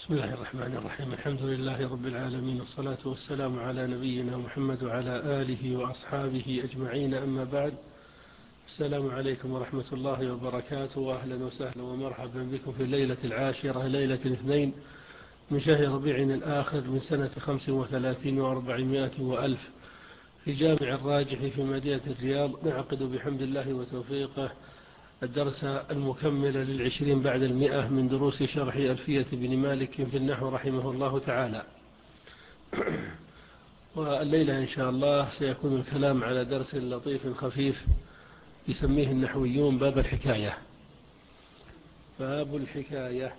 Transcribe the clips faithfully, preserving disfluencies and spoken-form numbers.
بسم الله الرحمن الرحيم. الحمد لله رب العالمين، والصلاة والسلام على نبينا محمد وعلى آله وأصحابه أجمعين، أما بعد. السلام عليكم ورحمة الله وبركاته، وأهلا وسهلا ومرحبا بكم في الليلة العاشرة، ليلة الاثنين من شهر ربيع الآخر من سنة خمس وثلاثين وأربعمائة وألف، في جامع الراجح في مدينة الرياض. نعقد بحمد الله وتوفيقه الدرس المكمل للعشرين بعد المئة من دروس شرح ألفية بن مالك في النحو رحمه الله تعالى. والليلة إن شاء الله سيكون الكلام على درس لطيف خفيف يسميه النحويون باب الحكاية. باب الحكاية.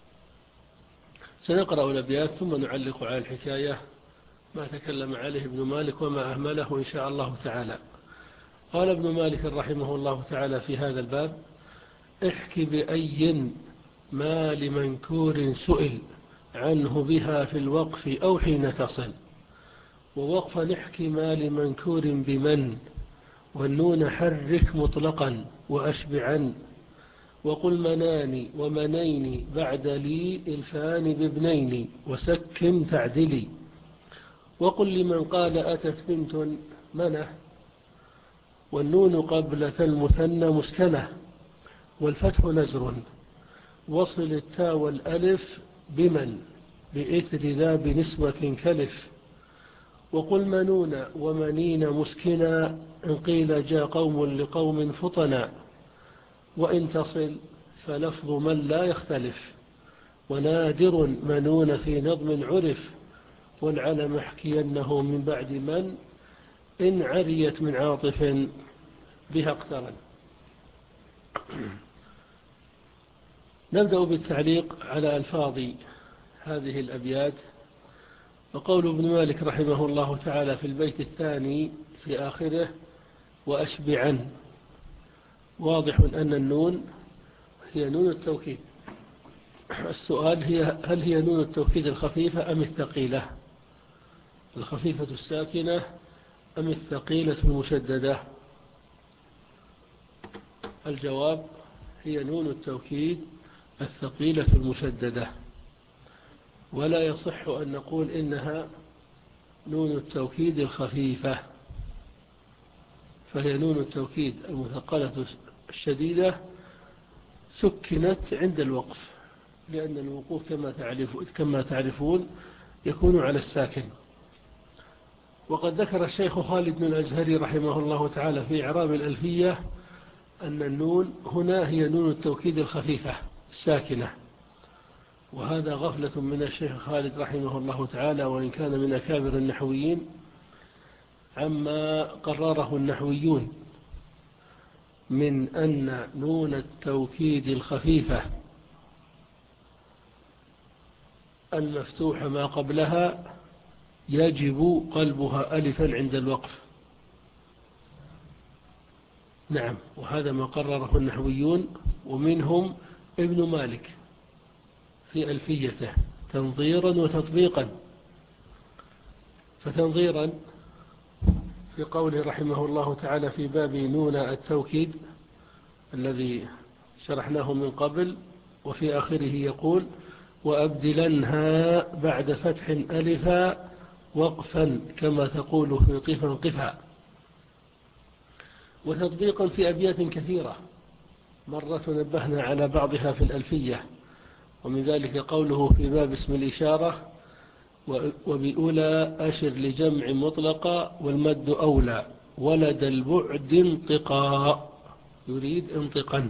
سنقرأ الأبيات ثم نعلق على الحكاية ما تكلم عليه ابن مالك وما أهمله إن شاء الله تعالى. قال ابن مالك رحمه الله تعالى في هذا الباب: احك بأي ما لمنكور سئل عنه بها في الوقف أو حين تصل، ووقفا نحك ما لمنكور بمن، والنون حرك مطلقا وأشبعا، وقل مناني ومنين بعد لي الفان بابنين وسكن تعدلي، وقل لمن قال أتت بنت منه، والنون قبلة المثنى مسكنة، والفتح نزر، وصل التاء والألف بمن بإثر ذا بنسبة كلف، وقل منون ومنين مسكنا إن قيل جاء قوم لقوم فطنا، وإن تصل فلفظ من لا يختلف، ونادر منون في نظم عرف، والعلم احكينه من بعد من إن عريت من عاطف بها اقترن. نبدأ بالتعليق على ألفاظ هذه الأبيات. وقول ابن مالك رحمه الله تعالى في البيت الثاني في آخره: وأشبعا، واضح أن النون هي نون التوكيد. السؤال هي: هل هي نون التوكيد الخفيفة أم الثقيلة؟ الخفيفة الساكنة أم الثقيلة المشددة؟ الجواب: هي نون التوكيد الثقيلة المشددة، ولا يصح أن نقول إنها نون التوكيد الخفيفة، فهي نون التوكيد المثقلة الشديدة سكنت عند الوقف، لأن الوقوف كما تعرف كما تعرفون يكون على الساكن. وقد ذكر الشيخ خالد بن الأزهري رحمه الله تعالى في إعراب الألفية أن النون هنا هي نون التوكيد الخفيفة الساكنة، وهذا غفلة من الشيخ خالد رحمه الله تعالى، وإن كان من أكابر النحويين، عما قرره النحويون من أن نون التوكيد الخفيفة المفتوح ما قبلها يجب قلبها ألفا عند الوقف. نعم، وهذا ما قرره النحويون، ومنهم ابن مالك في ألفيته تنظيرا وتطبيقا. فتنظيرا في قوله رحمه الله تعالى في باب نون التوكيد الذي شرحناه من قبل، وفي آخره يقول: وأبدلنها بعد فتح ألفا وقفا كما تقول في قفا قفا. وتطبيقا في أبيات كثيرة مرة نبهنا على بعضها في الألفية، ومن ذلك قوله في باب اسم الإشارة: وبأولى أشر لجمع مطلقا والمد أولى ولد البعد انطقا، يريد انطقا.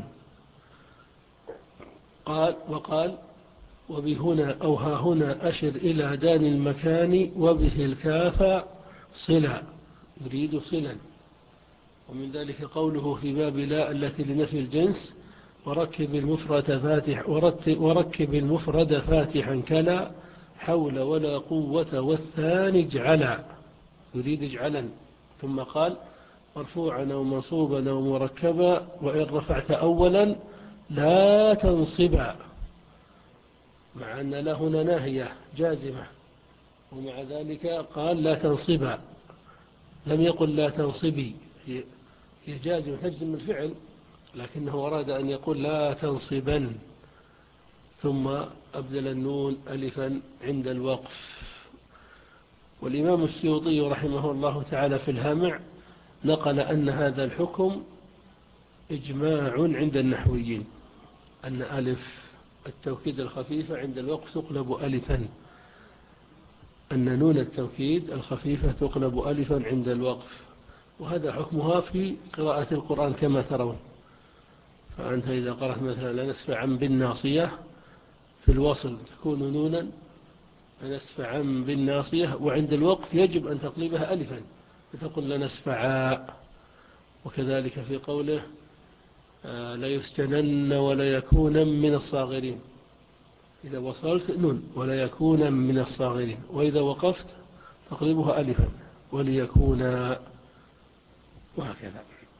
قال وقال: وبهنا أو ها هنا أشر إلى دان المكان وبه الكاف صلا، يريد صلا. ومن ذلك قوله في باب لا التي لنفي الجنس: وركب المفرد فاتح وركب المفرد فاتحا كلا حول ولا قوة والثاني اجعلا، يريد اجعلا. ثم قال: مرفوعا أو منصوبا أو مركبا وإن رفعت أولا لا تنصبا، مع أن لا هنا ناهية جازمة، ومع ذلك قال لا تنصبا، لم يقل لا تنصبي، هي جازمة تجزم الفعل، لكنه أراد أن يقول لا تنصبا. ثم أبدل النون ألفا عند الوقف. والإمام السيوطي رحمه الله تعالى في الهامع نقل أن هذا الحكم إجماع عند النحويين، أن ألف التوكيد الخفيفة عند الوقف تقلب ألفا، أن نون التوكيد الخفيفة تقلب ألفا عند الوقف، وهذا حكمها في قراءة القرآن كما ترون. فأنت إذا قرأت مثلا لنسفعا بالناصية في الوصل تكون نونا لنسفعا بالناصية، وعند الوقف يجب أن تقلبها ألفا فتقول لنسفعا. وكذلك في قوله آه ليسجنن ولا يكون من الصاغرين، إذا وصلت نون ولا يكون من الصاغرين، وإذا وقفت تقلبها ألفا وليكون، وهكذا.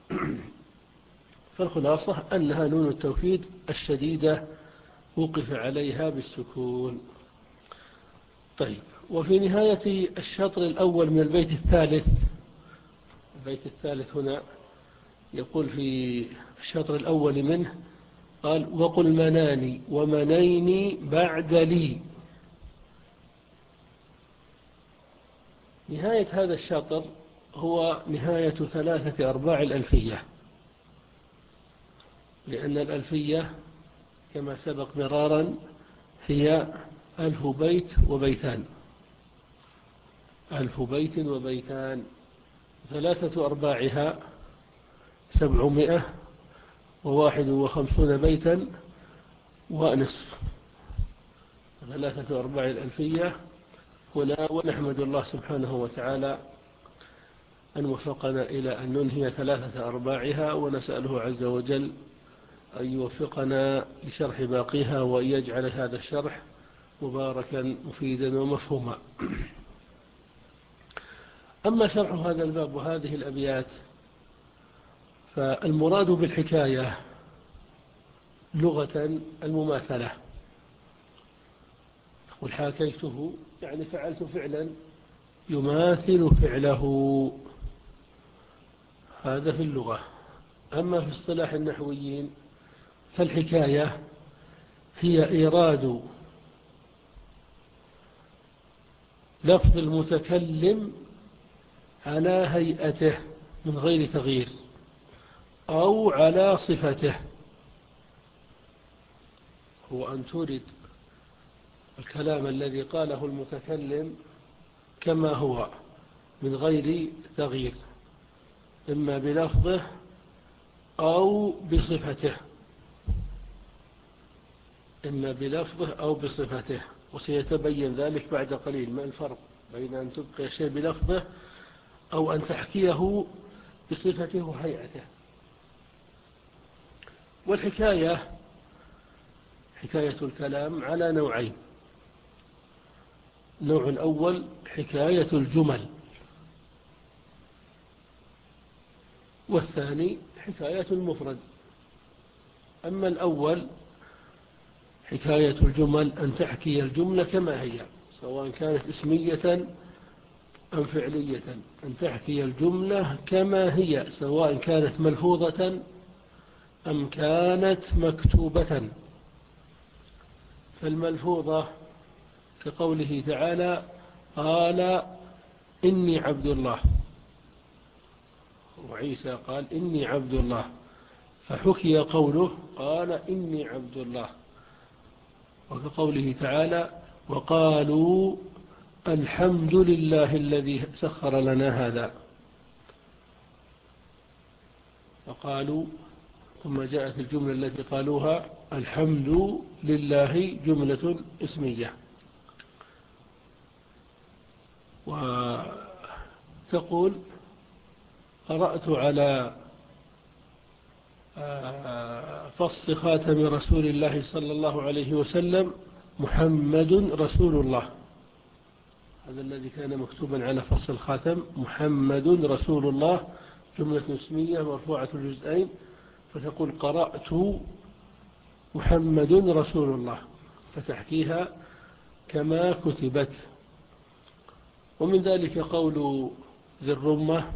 فالخلاصة أنها نون التوكيد الشديدة وقف عليها بالسكون. طيب، وفي نهاية الشطر الأول من البيت الثالث، البيت الثالث هنا يقول في الشطر الأول منه قال وقل مناني ومنيني بعد لي. نهاية هذا الشطر هو نهاية ثلاثة أرباع الألفية، لأن الألفية كما سبق مرارا هي ألف بيت وبيتان، ألف بيت وبيتان، ثلاثة أرباعها سبعمائة وواحد وخمسون بيتا ونصف، ثلاثة أرباع الألفية هنا. ونحمد الله سبحانه وتعالى أن وفقنا إلى أن ننهي ثلاثة أرباعها، ونسأله عز وجل أن يوفقنا لشرح باقيها، وأن يجعل هذا الشرح مباركا مفيدا ومفهوما. أما شرح هذا الباب وهذه الأبيات، فالمراد بالحكاية لغة المماثلة، قل حاكيته يعني فعلت فعلا يماثل فعله، هذا في اللغة. أما في اصطلاح النحويين فالحكاية هي إيراد لفظ المتكلم على هيئته من غير تغيير أو على صفته، هو أن تريد الكلام الذي قاله المتكلم كما هو من غير تغيير، إما بلفظه أو بصفته، إما بلفظه أو بصفته. وسيتبين ذلك بعد قليل ما الفرق بين أن تبقي شيء بلفظه أو أن تحكيه بصفته وهيئته. والحكاية حكاية الكلام على نوعين: النوع الأول حكاية الجمل، والثاني حكاية المفرد. أما الأول حكاية الجمل أن تحكي الجملة كما هي سواء كانت اسمية أم فعلية، أن تحكي الجملة كما هي سواء كانت ملفوظة أم كانت مكتوبة. فالملفوظة كقوله تعالى قال إني عبد الله، وعيسى قال إني عبد الله، فحكي قوله قال إني عبد الله. وكقوله تعالى وقالوا الحمد لله الذي سخر لنا هذا، فقالوا ثم جاءت الجملة التي قالوها الحمد لله جملة اسمية. وتقول قرأت على فص خاتم رسول الله صلى الله عليه وسلم محمد رسول الله، هذا الذي كان مكتوبا على فص الخاتم محمد رسول الله جملة اسمية مرفوعة الجزئين، فتقول قرأت محمد رسول الله، فتحكيها كما كتبت. ومن ذلك قول ذي الرمة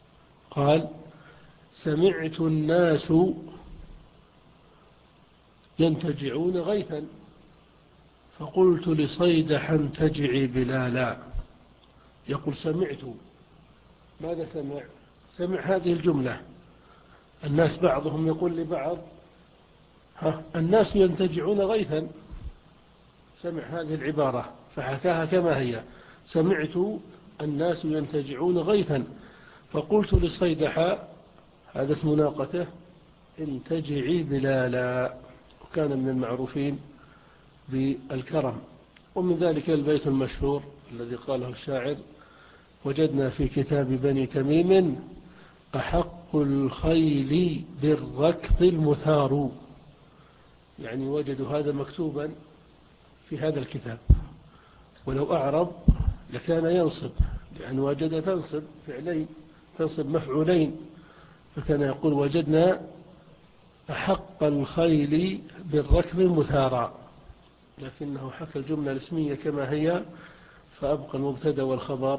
قال سمعت الناس ينتجعون غيثا، فقلت لصيدح انتجعي بلالا. يقول سمعت. ماذا سمع؟ سمع هذه الجملة. الناس بعضهم يقول لبعض ها الناس ينتجعون غيثا، سمع هذه العبارة فحكاها كما هي: سمعت الناس ينتجعون غيثا فقلت لصيدح، هذا اسم ناقته، انتجعي بلالا. وكان من المعروفين بالكرم. ومن ذلك البيت المشهور الذي قاله الشاعر: وجدنا في كتاب بني تميم أحق الخيل بالركض المثار. يعني وجدوا هذا مكتوبا في هذا الكتاب، ولو أعرب لكان ينصب، لأن وجد تنصب فعلين، تنصب مفعولين، فكان يقول وجدنا أحق الخيل بالركض المثارى، لكنه حكى الجملة الاسمية كما هي، فأبقى المبتدا والخبر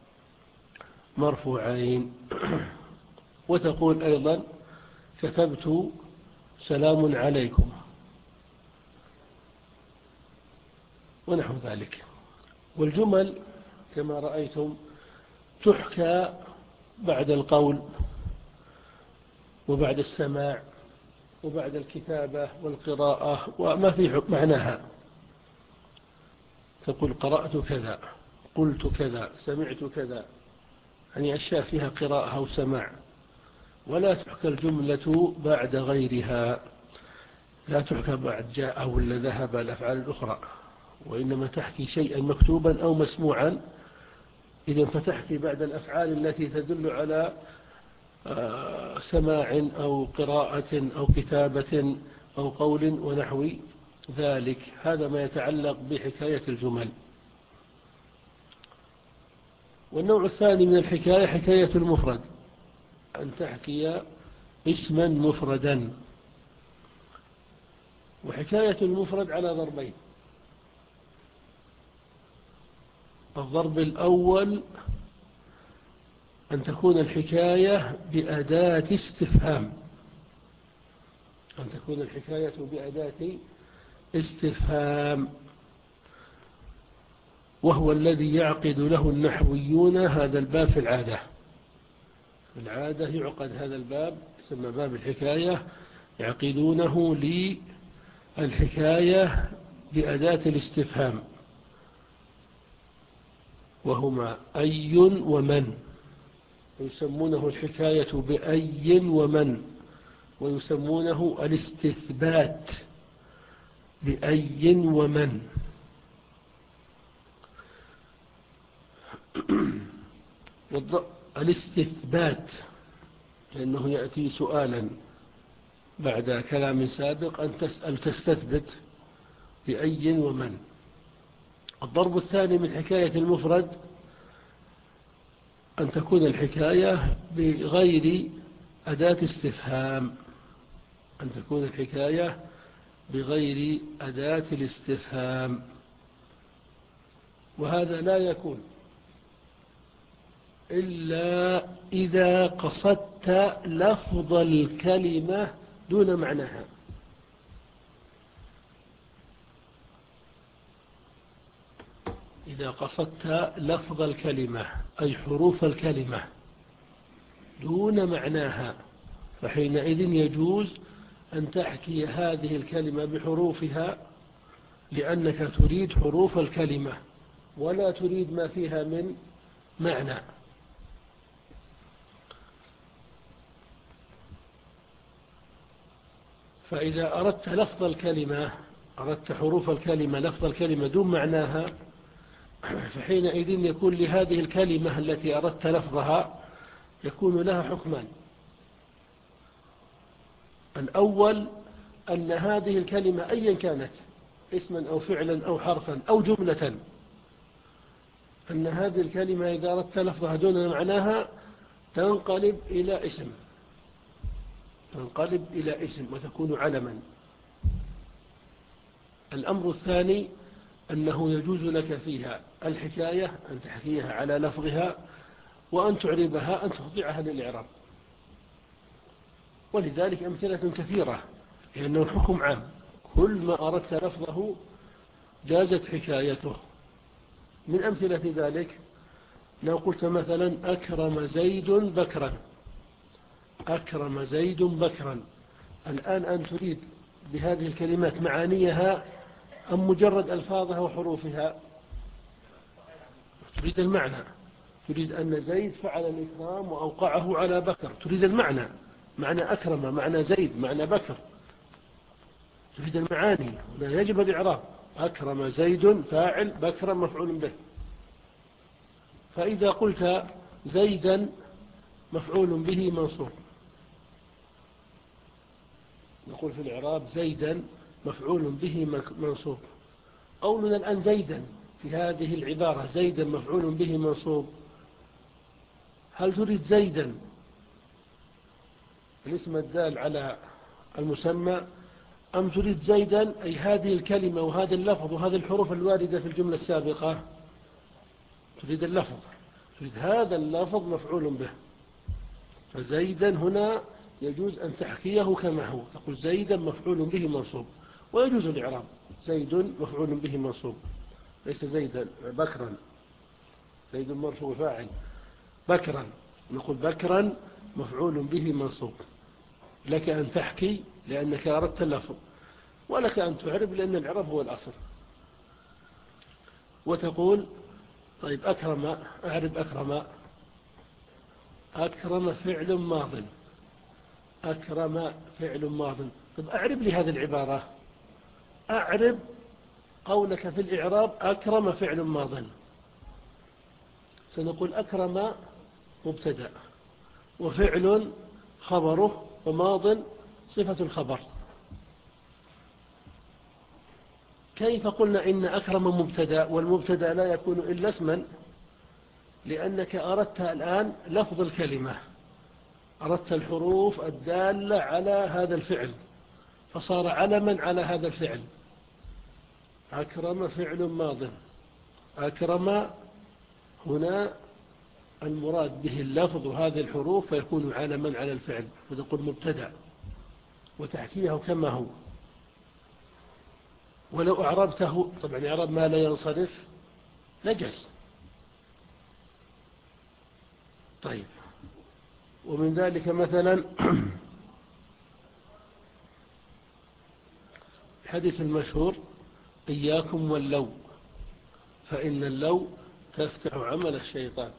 مرفوعين. وتقول أيضا: كتبت سلام عليكم، ونحو ذلك. والجمل كما رأيتم تحكى بعد القول وبعد السماع وبعد الكتابة والقراءة وما في معناها. تقول قرأت كذا، قلت كذا، سمعت كذا، يعني أشياء فيها قراءة أو سماع. ولا تحكى الجملة بعد غيرها، لا تحكى بعد جاء ولا ذهب الأفعال الأخرى، وإنما تحكي شيئا مكتوبا أو مسموعا. إذن فتحكي بعد الأفعال التي تدل على سماع أو قراءة أو كتابة أو قول ونحو ذلك. هذا ما يتعلق بحكاية الجمل. والنوع الثاني من الحكاية حكاية المفرد، أن تحكي اسما مفردا. وحكاية المفرد على ضربين: الضرب الأول أن تكون الحكاية بأداة استفهام، أن تكون الحكاية بأداة استفهام، وهو الذي يعقد له النحويون هذا الباب في العادة. في العادة يعقد هذا الباب، يسمى باب الحكاية، يعقدونه للحكاية بأداة الاستفهام، وهما أي ومن، ويسمونه الحكاية بأي ومن، ويسمونه الاستثبات بأي ومن. الاستثبات لأنه يأتي سؤالا بعد كلام سابق، أن تسأل تستثبت بأي ومن. الضرب الثاني من حكاية المفرد أن تكون الحكاية بغير أداة استفهام، أن تكون الحكاية بغير أداة الاستفهام. وهذا لا يكون إلا إذا قصدت لفظ الكلمة دون معناها. إذا قصدت لفظ الكلمة أي حروف الكلمة دون معناها، فحينئذ يجوز أن تحكي هذه الكلمة بحروفها، لأنك تريد حروف الكلمة ولا تريد ما فيها من معنى. فإذا أردت لفظ الكلمة، أردت حروف الكلمة لفظ الكلمة دون معناها، فحينئذ يكون لهذه الكلمة التي أردت لفظها يكون لها حكمان. الأول أن هذه الكلمة أيا كانت، اسما أو فعلا أو حرفا أو جملة، أن هذه الكلمة إذا أردت لفظها دون معناها تنقلب إلى اسم، تنقلب إلى اسم وتكون علما. الأمر الثاني أنه يجوز لك فيها الحكاية، أن تحكيها على لفظها، وأن تعربها، أن تخضعها للإعراب. ولذلك أمثلة كثيرة، لأنه الحكم عام، كل ما أردت لفظه جازت حكايته. من أمثلة ذلك لو قلت مثلا أكرم زيد بكرا، أكرم زيد بكرا، الآن أن تريد بهذه الكلمات معانيها أم مجرد ألفاظها وحروفها؟ تريد المعنى، تريد أن زيد فعل الإكرام وأوقعه على بكر، تريد المعنى، معنى أكرم، معنى زيد، معنى بكر، تريد المعاني. هنا يجب الإعراب. أكرم زيد فاعل، بكر مفعول به. فإذا قلت زيدا مفعول به منصوب، نقول في الإعراب زيدا مفعول به منصوب. قولنا الآن زيدا في هذه العبارة زيدا مفعول به منصوب، هل تريد زيدا الاسم الدال على المسمى، أم تريد زيدا أي هذه الكلمة وهذا اللفظ وهذه الحروف الواردة في الجملة السابقة؟ تريد اللفظ، تريد هذا اللفظ مفعول به. فزيدا هنا يجوز أن تحكيه كما هو، تقول زيدا مفعول به منصوب، ويجوز الإعراب زيد مفعول به منصوب، ليس زيدا بكرا، زيد مرفوع فاعل، بكرا نقول بكرا مفعول به منصوب. لك أن تحكي لأنك أردت اللفظ، ولك أن تعرب لأن الإعراب هو الأصل. وتقول طيب أكرم، أعرب أكرم، أكرم فعل ماض، أكرم فعل ماض. طيب أعرب لي هذه العبارة، أعرب قولك في الإعراب أكرم فعل ماض. سنقول أكرم مبتدأ، وفعل خبره، وماض صفة الخبر. كيف قلنا إن أكرم مبتدأ والمبتدأ لا يكون إلا اسما؟ لأنك أردت الآن لفظ الكلمة، أردت الحروف الدالة على هذا الفعل، فصار علما على هذا الفعل. أكرم فعل ماض، أكرم هنا المراد به اللفظ وهذه الحروف، فيكون علما على الفعل، وتقول مبتدأ وتحكيه كما هو. ولو أعربته طبعا إعراب ما لا ينصرف نجس. طيب، ومن ذلك مثلا الحديث المشهور إياكم واللو، فإن اللو تفتح عمل الشيطان.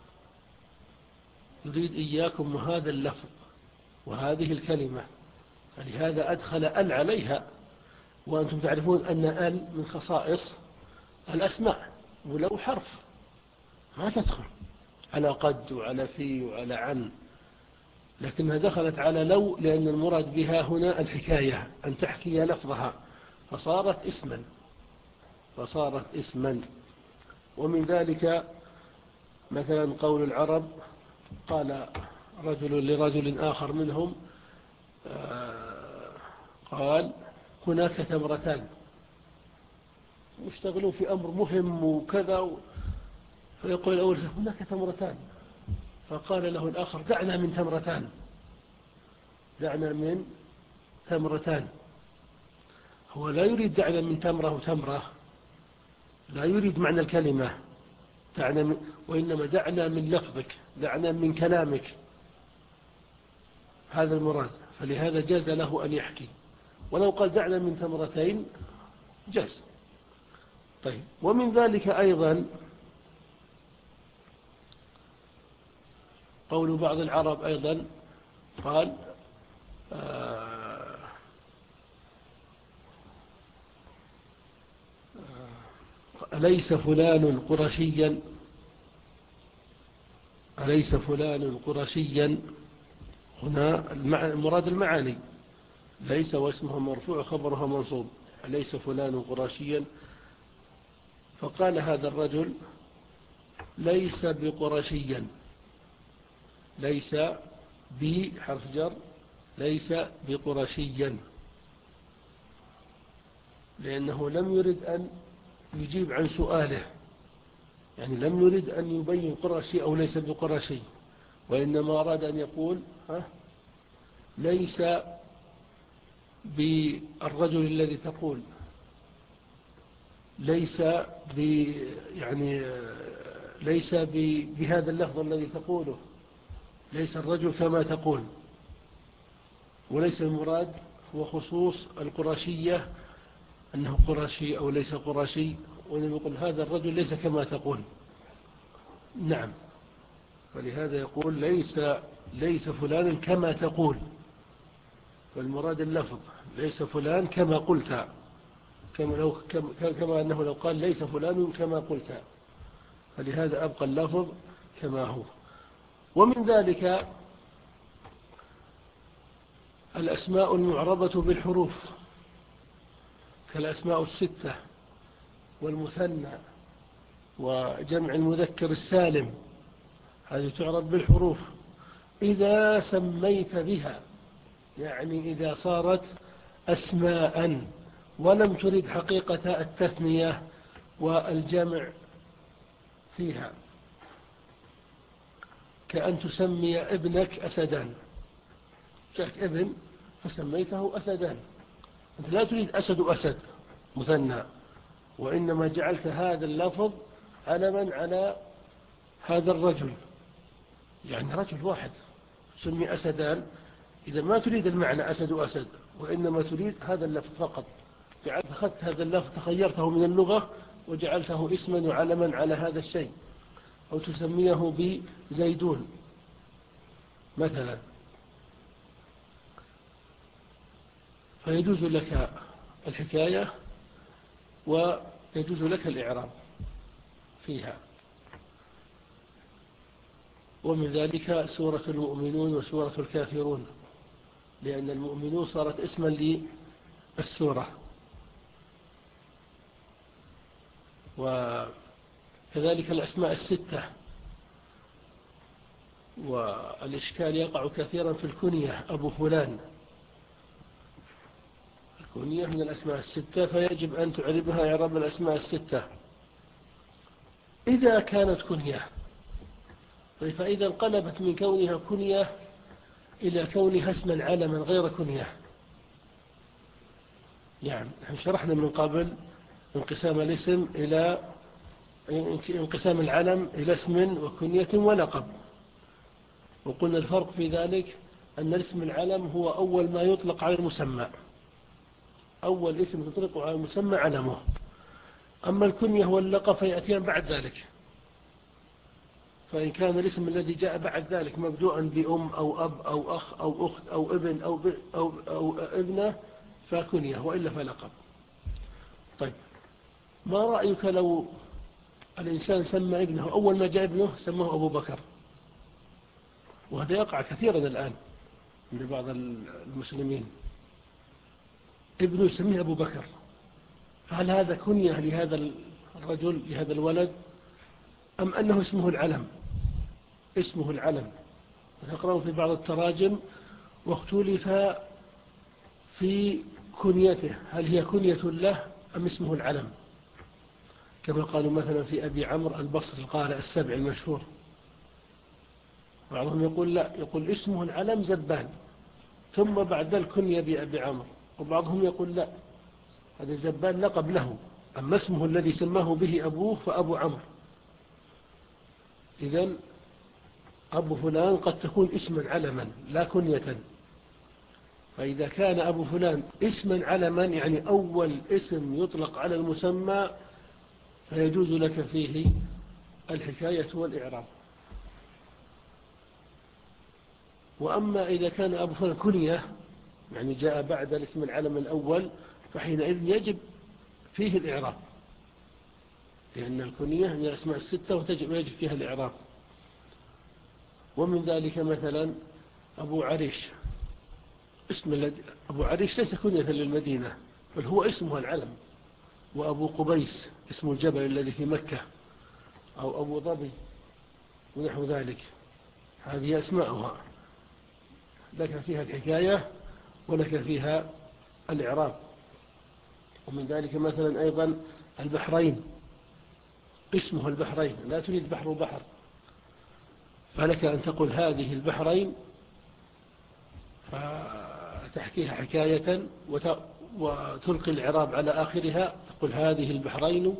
يريد إياكم وهذا اللفظ وهذه الكلمة، فلهذا أدخل أل عليها. وأنتم تعرفون أن أل من خصائص الأسماء، ولو حرف ما تدخل على قد وعلى في وعلى عن، لكنها دخلت على لو لأن المراد بها هنا الحكاية، أن تحكي لفظها، فصارت اسما، فصارت اسما. ومن ذلك مثلا قول العرب، قال رجل لرجل آخر منهم، قال هناك تمرتان، مشتغلون في أمر مهم وكذا، فيقول الأول هناك تمرتان، فقال له الآخر دعنا من تمرتان، دعنا من تمرتان. هو لا يريد دعنا من تمرة وتمرة، لا يريد معنى الكلمة دعنا من، وإنما دعنا من لفظك، دعنا من كلامك، هذا المراد. فلهذا جاز له أن يحكي، ولو قال دعنا من تمرتين جاز. طيب، ومن ذلك أيضا قول بعض العرب أيضا، قال آه أليس فلان قرشيا، أليس فلان قرشيا، هنا المراد المعاني، ليس واسمها مرفوع خبرها منصوب، أليس فلان قرشيا. فقال هذا الرجل ليس بقرشيا، ليس بحرف جر، ليس بقرشيا، لأنه لم يرد أن يجيب عن سؤاله، يعني لم يرد أن يبين قرشي أو ليس بقرشي، وإنما أراد أن يقول ها ليس بالرجل الذي تقول ليس ب يعني ليس ب بهذا اللفظ الذي تقوله، ليس الرجل كما تقول، وليس المراد هو خصوص القرشية أنه قرشي أو ليس قرشي، وإنما يقول هذا الرجل ليس كما تقول. نعم، فلهذا يقول ليس ليس فلان كما تقول، والمراد اللفظ ليس فلان كما قلت، كما, لو كما, كما أنه لو قال ليس فلان كما قلت، فلهذا أبقى اللفظ كما هو. ومن ذلك الأسماء المعربة بالحروف كالأسماء الستة والمثنى وجمع المذكر السالم، هذه تعرب بالحروف إذا سميت بها، يعني إذا صارت أسماء ولم ترد حقيقة التثنية والجمع فيها، كأن تسمي ابنك أسدان، جاءك ابن فسميته أسدان، أنت لا تريد أسد أسد مثنى، وإنما جعلت هذا اللفظ علما على هذا الرجل، يعني رجل واحد سمي أسدان، إذا ما تريد المعنى أسد أسد، وإنما تريد هذا اللفظ فقط، جعلت أخذت هذا اللفظ تخيرته من اللغة وجعلته اسما وعلما على هذا الشيء. أو تسميه بزيدون مثلا، فيجوز لك الحكاية ويجوز لك الإعراب فيها. ومن ذلك سورة المؤمنون وسورة الكافرون، لأن المؤمنون صارت اسما للسورة. وكذلك الأسماء الستة. والإشكال يقع كثيرا في الكنية، أبو فلان، الكنية من الأسماء الستة، فيجب أن تعربها إعراب الأسماء الستة إذا كانت كنية. فإذا انقلبت من كونها كنية إلى كونها اسما علما غير كنية، يعني نحن شرحنا من قبل انقسام الاسم إلى انقسام العلم إلى اسم وكنية ولقب، وقلنا الفرق في ذلك أن الاسم العلم هو أول ما يطلق على المسمى، أول اسم تطلق على المسمى علمه، أما الكنية واللقب فيأتيان بعد ذلك. فإن كان الاسم الذي جاء بعد ذلك مبدوءا بأم أو أب أو أخ أو أخت أو ابن أو, ب أو, أو ابنة فكنية، وإلا فلقب. طيب، ما رأيك لو الإنسان سمى ابنه أول ما جاء ابنه سماه أبو بكر، وهذا يقع كثيرا الآن عند بعض المسلمين، ابنه يسميه أبو بكر، فهل هذا كنية لهذا الرجل لهذا الولد أم أنه اسمه العلم؟ اسمه العلم. وتقرأوا في بعض التراجم واختلف في كنيته، هل هي كنية له أم اسمه العلم، كما قالوا مثلا في أبي عمرو البصري القارئ السبع المشهور، بعضهم يقول لا، يقول اسمه العلم زبان ثم بعد ذلك كني بأبي عمرو، وبعضهم يقول لا، هذا زبان لقب له، أما اسمه الذي سماه به أبوه فأبو عمرو. إذن أبو فلان قد تكون اسما علما لا كنية، فإذا كان أبو فلان اسما علما يعني أول اسم يطلق على المسمى فيجوز لك فيه الحكاية والإعراب. وأما إذا كان أبو فلان كنية يعني جاء بعد الاسم العلم الأول فحينئذ يجب فيه الإعراب، لأن الكنية من الأسماء الستة ويجب فيها الإعراب. ومن ذلك مثلا أبو عريش، اسم أبو عريش ليس كنية للمدينة بل هو اسمه العلم، وأبو قبيس اسم الجبل الذي في مكة، أو أبو ظبي ونحو ذلك، هذه أسماؤها لك فيها الحكاية ولك فيها الإعراب. ومن ذلك مثلا أيضا البحرين، اسمه البحرين، لا تريد بحر وبحر، فلك أن تقول هذه البحرين وتحكيها حكاية وتلقي الإعراب على آخرها، تقول هذه البحرين،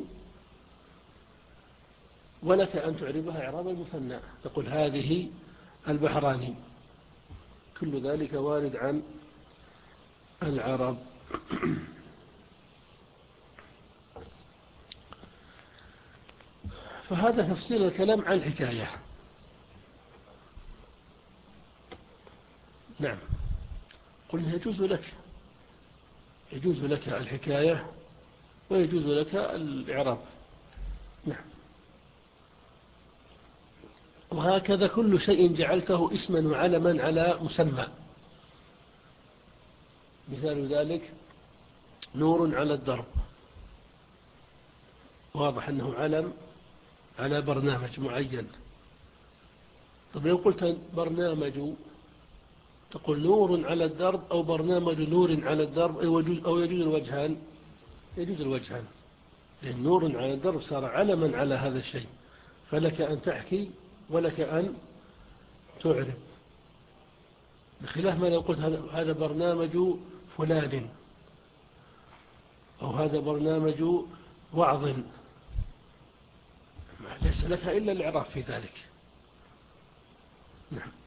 ولك أن تعربها إعراب المثنى، تقول هذه البحران. كل ذلك وارد عن العرب. فهذا تفصيل الكلام عن الحكاية. نعم، قلنا يجوز لك يجوز لك الحكاية ويجوز لك الإعراب. نعم. وهكذا كل شيء جعلته اسما وعلما على مسمى. مثال ذلك نور على الدرب، واضح أنه علم على برنامج معين. طب لو قلت برنامج، تقول نور على الدرب أو برنامج نور على الدرب، أو يجوز الوجهان؟ يجوز الوجهان، لأن نور على الدرب صار علما على هذا الشيء، فلك أن تحكي ولك أن تعرب، بخلاف ما لو قلت هذا برنامج فلان، أو هذا برنامج وعظ، ليس لك إلا الإعراب في ذلك. نعم.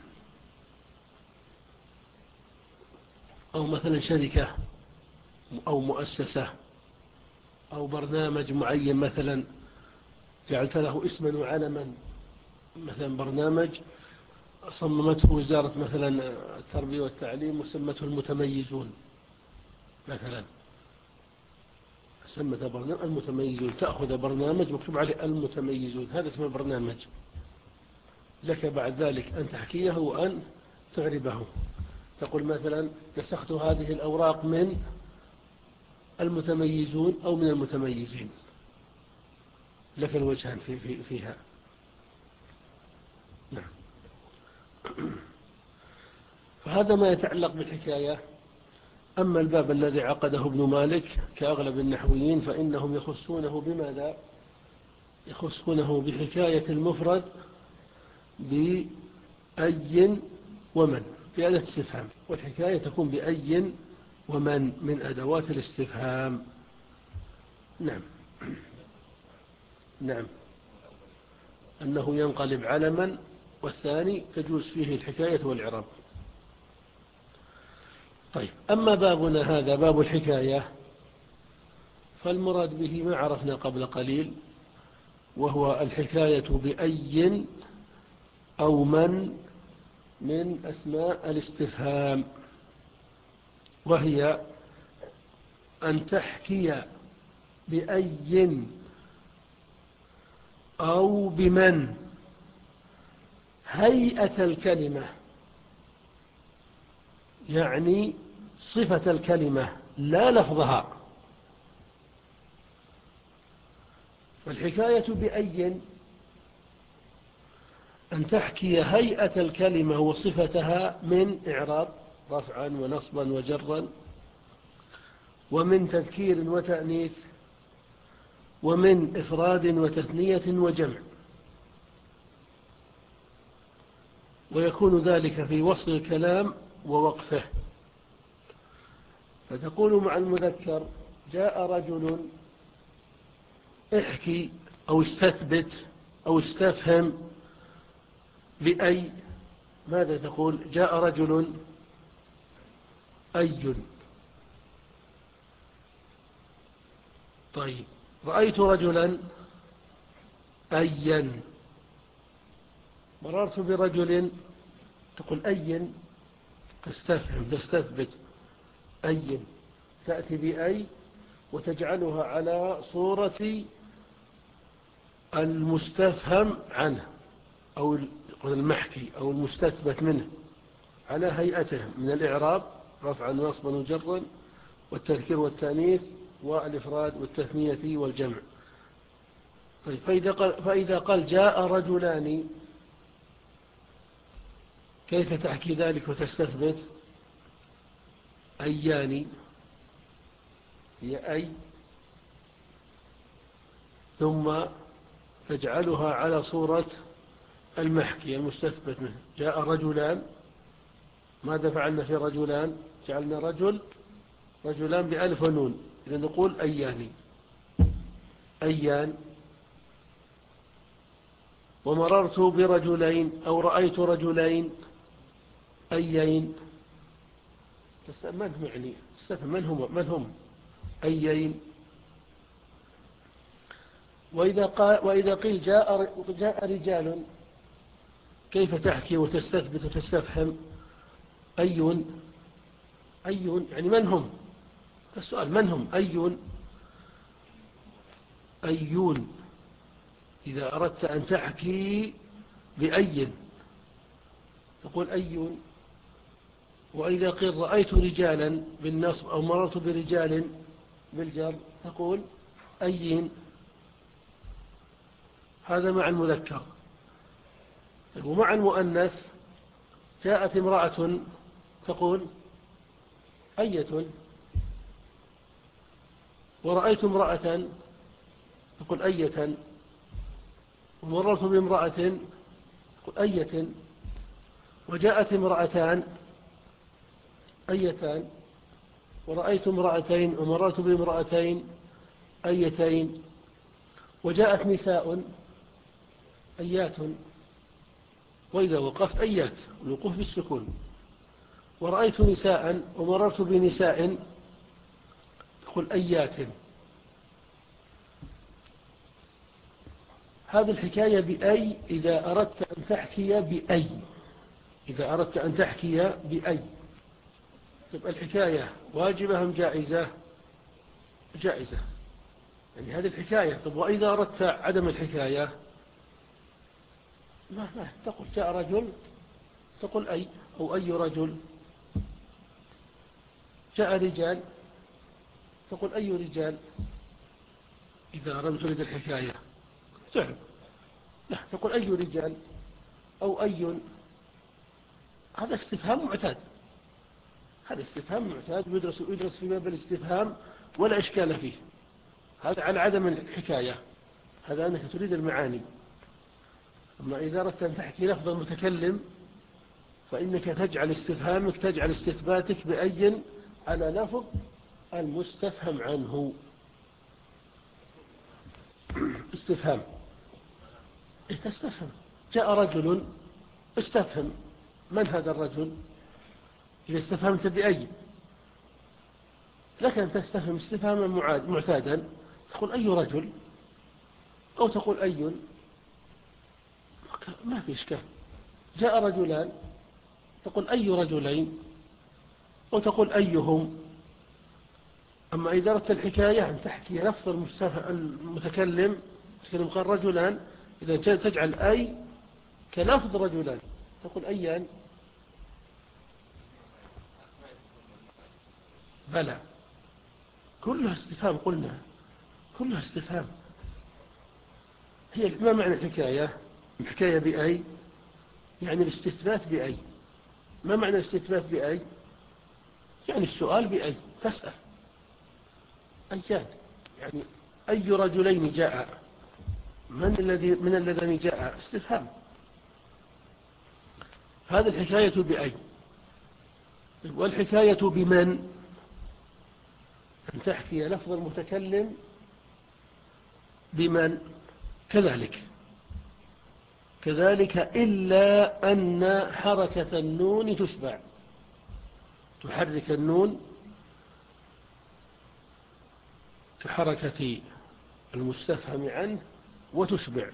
أو مثلا شركة أو مؤسسة أو برنامج معين، مثلا جعلت له اسما وعلما، مثلا برنامج صممته وزارة مثلا التربية والتعليم وسمته المتميزون مثلا، سمت برنامج المتميزون، تأخذ برنامج مكتوب عليه المتميزون، هذا اسمه برنامج، لك بعد ذلك أن تحكيه وأن تعربه. تقول مثلا نسخت هذه الأوراق من المتميزون أو من المتميزين، لك الوجهان في في فيها. نعم. فهذا ما يتعلق بالحكاية. أما الباب الذي عقده ابن مالك كأغلب النحويين فإنهم يخصونه بماذا؟ يخصونه بحكاية المفرد بأي ومن، بأداة استفهام، والحكاية تكون بأي ومن من أدوات الاستفهام. نعم. نعم، أنه ينقلب علما، والثاني تجوز فيه الحكاية والإعراب. طيب، أما بابنا هذا باب الحكاية، فالمراد به ما عرفنا قبل قليل، وهو الحكاية بأي أو من من أسماء الاستفهام، وهي أن تحكي بأي أو بمن هيئة الكلمة، يعني صفة الكلمة لا لفظها. فالحكاية بأي أن تحكي هيئة الكلمة وصفتها من إعراب رفعا ونصبا وجرا، ومن تذكير وتأنيث، ومن إفراد وتثنية وجمع، ويكون ذلك في وصل الكلام ووقفه. فتقول مع المذكر جاء رجل، احكي أو استثبت أو استفهم بأي. ماذا تقول؟ جاء رجل أي. طيب، رأيت رجلا أيا. مررت برجل، تقول أي، تستفهم تستثبت أي، تأتي بأي وتجعلها على صورة المستفهم عنه أو المحكي أو المستثبت منه، على هيئته من الإعراب رفعا ونصبا وجرا والتذكير والتأنيث والإفراد والتثنية والجمع. طيب، فإذا قال, فإذا قال جاء رجلان، كيف تحكي ذلك وتستثبت؟ أيان، هي أي، ثم تجعلها على صورة المحكي المستثبت منه. جاء رجلان، ماذا فعلنا في رجلان؟ جعلنا رجل رجلان بألف ونون، إذا نقول أيان أيان. ومررت برجلين أو رأيت رجلين أيين. من هم يعني من هم من هم أيين. وإذا قال وإذا قيل جاء جاء رجال، كيف تحكي وتستثبت وتستفهم؟ أي أي يعني من هم؟ السؤال من هم؟ أي أيون. إذا أردت أن تحكي بأي تقول أي. وإذا قيل رأيت رجالا بالنصب أو مررت برجال بالجر تقول أيين. هذا مع المذكر. ومع المؤنث جاءت امرأة تقول أية. ورأيت امرأة تقول أية. ومررت بامرأة تقول أية. وجاءت امرأتان أيتان. ورأيت امرأتين ومررت بامرأتين أيتين. وجاءت نساء أيات. وإذا وقفت أيات، الوقوف بالسكون. ورأيت نساء ومررت بنساء تقول أيات. هذه الحكاية بأي إذا أردت أن تحكي بأي إذا أردت أن تحكي بأي. تبقى الحكاية واجبة أم جائزة؟ جائزة. يعني هذه الحكاية. طب وإذا أردت عدم الحكاية ما ما تقول جاء رجل تقول أي أو أي رجل. جاء رجال تقول أي رجال. إذا لم تريد الحكاية تعب لا تقول أي رجال أو أي. هذا استفهام معتاد. هذا استفهام معتاد يدرس يدرس في باب الاستفهام ولا إشكال فيه. هذا على عدم الحكاية. هذا أنك تريد المعاني. أما إذا أردت أن تحكي لفظ المتكلم فإنك تجعل استفهامك تجعل استثباتك بأي على لفظ المستفهم عنه. استفهام إيه تستفهم. جاء رجل استفهم من هذا الرجل. إذا استفهمت بأي لك أن تستفهم استفهاما معتادا تقول أي رجل أو تقول أي ما في إشكال. جاء رجلان تقول أي رجلين أو تقول أيهم. أما إذا أردت الحكاية أن تحكي لفظ المتكلم قال رجلان إذا تجعل أي كلفظ رجلان تقول أيان. بلى كلها استفهام. قلنا كلها استفهام. هي ما معنى الحكاية؟ الحكاية بأي يعني الاستثبات بأي. ما معنى الاستثبات بأي؟ يعني السؤال بأي تسأل أيان. يعني أي رجلين جاء من الذي من الذين جاء استفهام. هذه الحكاية بأي. والحكاية بمن أن تحكي لفظ المتكلم بمن كذلك كذلك إلا أن حركة النون تشبع. تحرك النون كحركة المستفهم عنه وتشبع.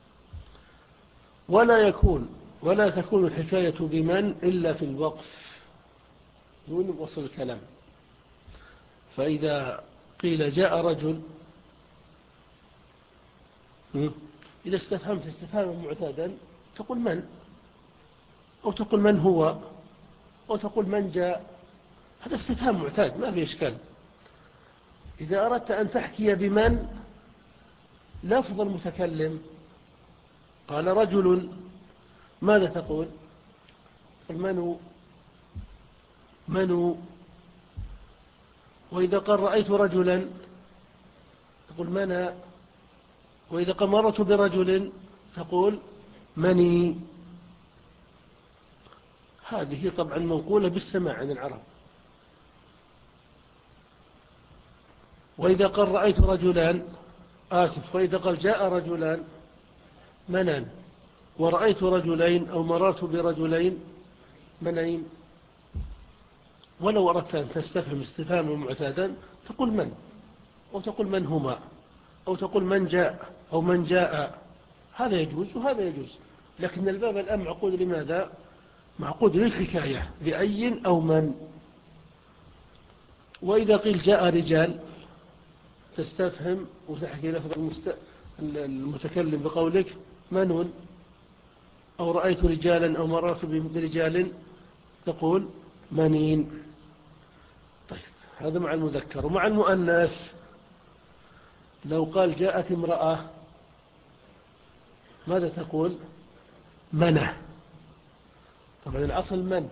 ولا يكون ولا تكون الحكاية بمن إلا في الوقف دون وصل الكلام. فإذا قيل جاء رجل إذا استفهمت استفهاما معتادا تقول من أو تقول من هو أو تقول من جاء. هذا استفهام معتاد ما في إشكال. إذا أردت أن تحكي بمن لفظ المتكلم قال رجل ماذا تقول؟ منو منو. وإذا قال رأيت رجلا تقول منا. وإذا قال مررت برجل تقول مني. هذه طبعا منقولة بالسماع عن العرب. وإذا قال رأيت رجلان آسف وإذا قال جاء رجلان منان، ورأيت رجلين أو مررت برجلين منين. ولو أردت أن تستفهم استفهاما معتادا تقول من، أو تقول من هما، أو تقول من جاء أو من جاء، هذا يجوز وهذا يجوز. لكن الباب الآن معقود لماذا؟ معقود للحكاية بأي أو من. وإذا قيل جاء رجال تستفهم وتحكي لفظ المست... المتكلم بقولك من، أو رأيت رجالا أو مررت برجال تقول منين. طيب هذا مع المذكر. ومع المؤنث لو قال جاءت امرأة ماذا تقول؟ منه. طبعا الأصل من،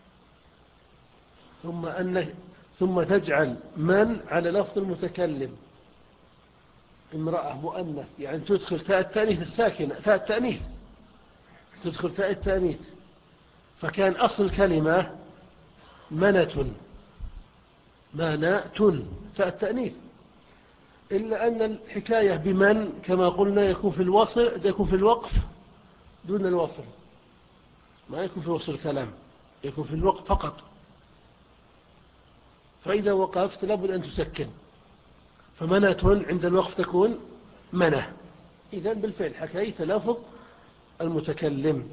ثم أن ثم تجعل من على لفظ المتكلم امرأة مؤنث، يعني تدخل تاء التأنيث الساكنة، تاء التأنيث تدخل تاء التأنيث، فكان أصل كلمة منة مناة تاء التأنيث. إلا أن الحكاية بمن كما قلنا يكون في الوصل، يكون في الوقف دون الوصل، ما يكون في وصل الكلام، يكون في الوقف فقط. فإذا وقفت لابد أن تسكن، فمنة عند الوقف تكون منة. إذن بالفعل حكيت لفظ المتكلم.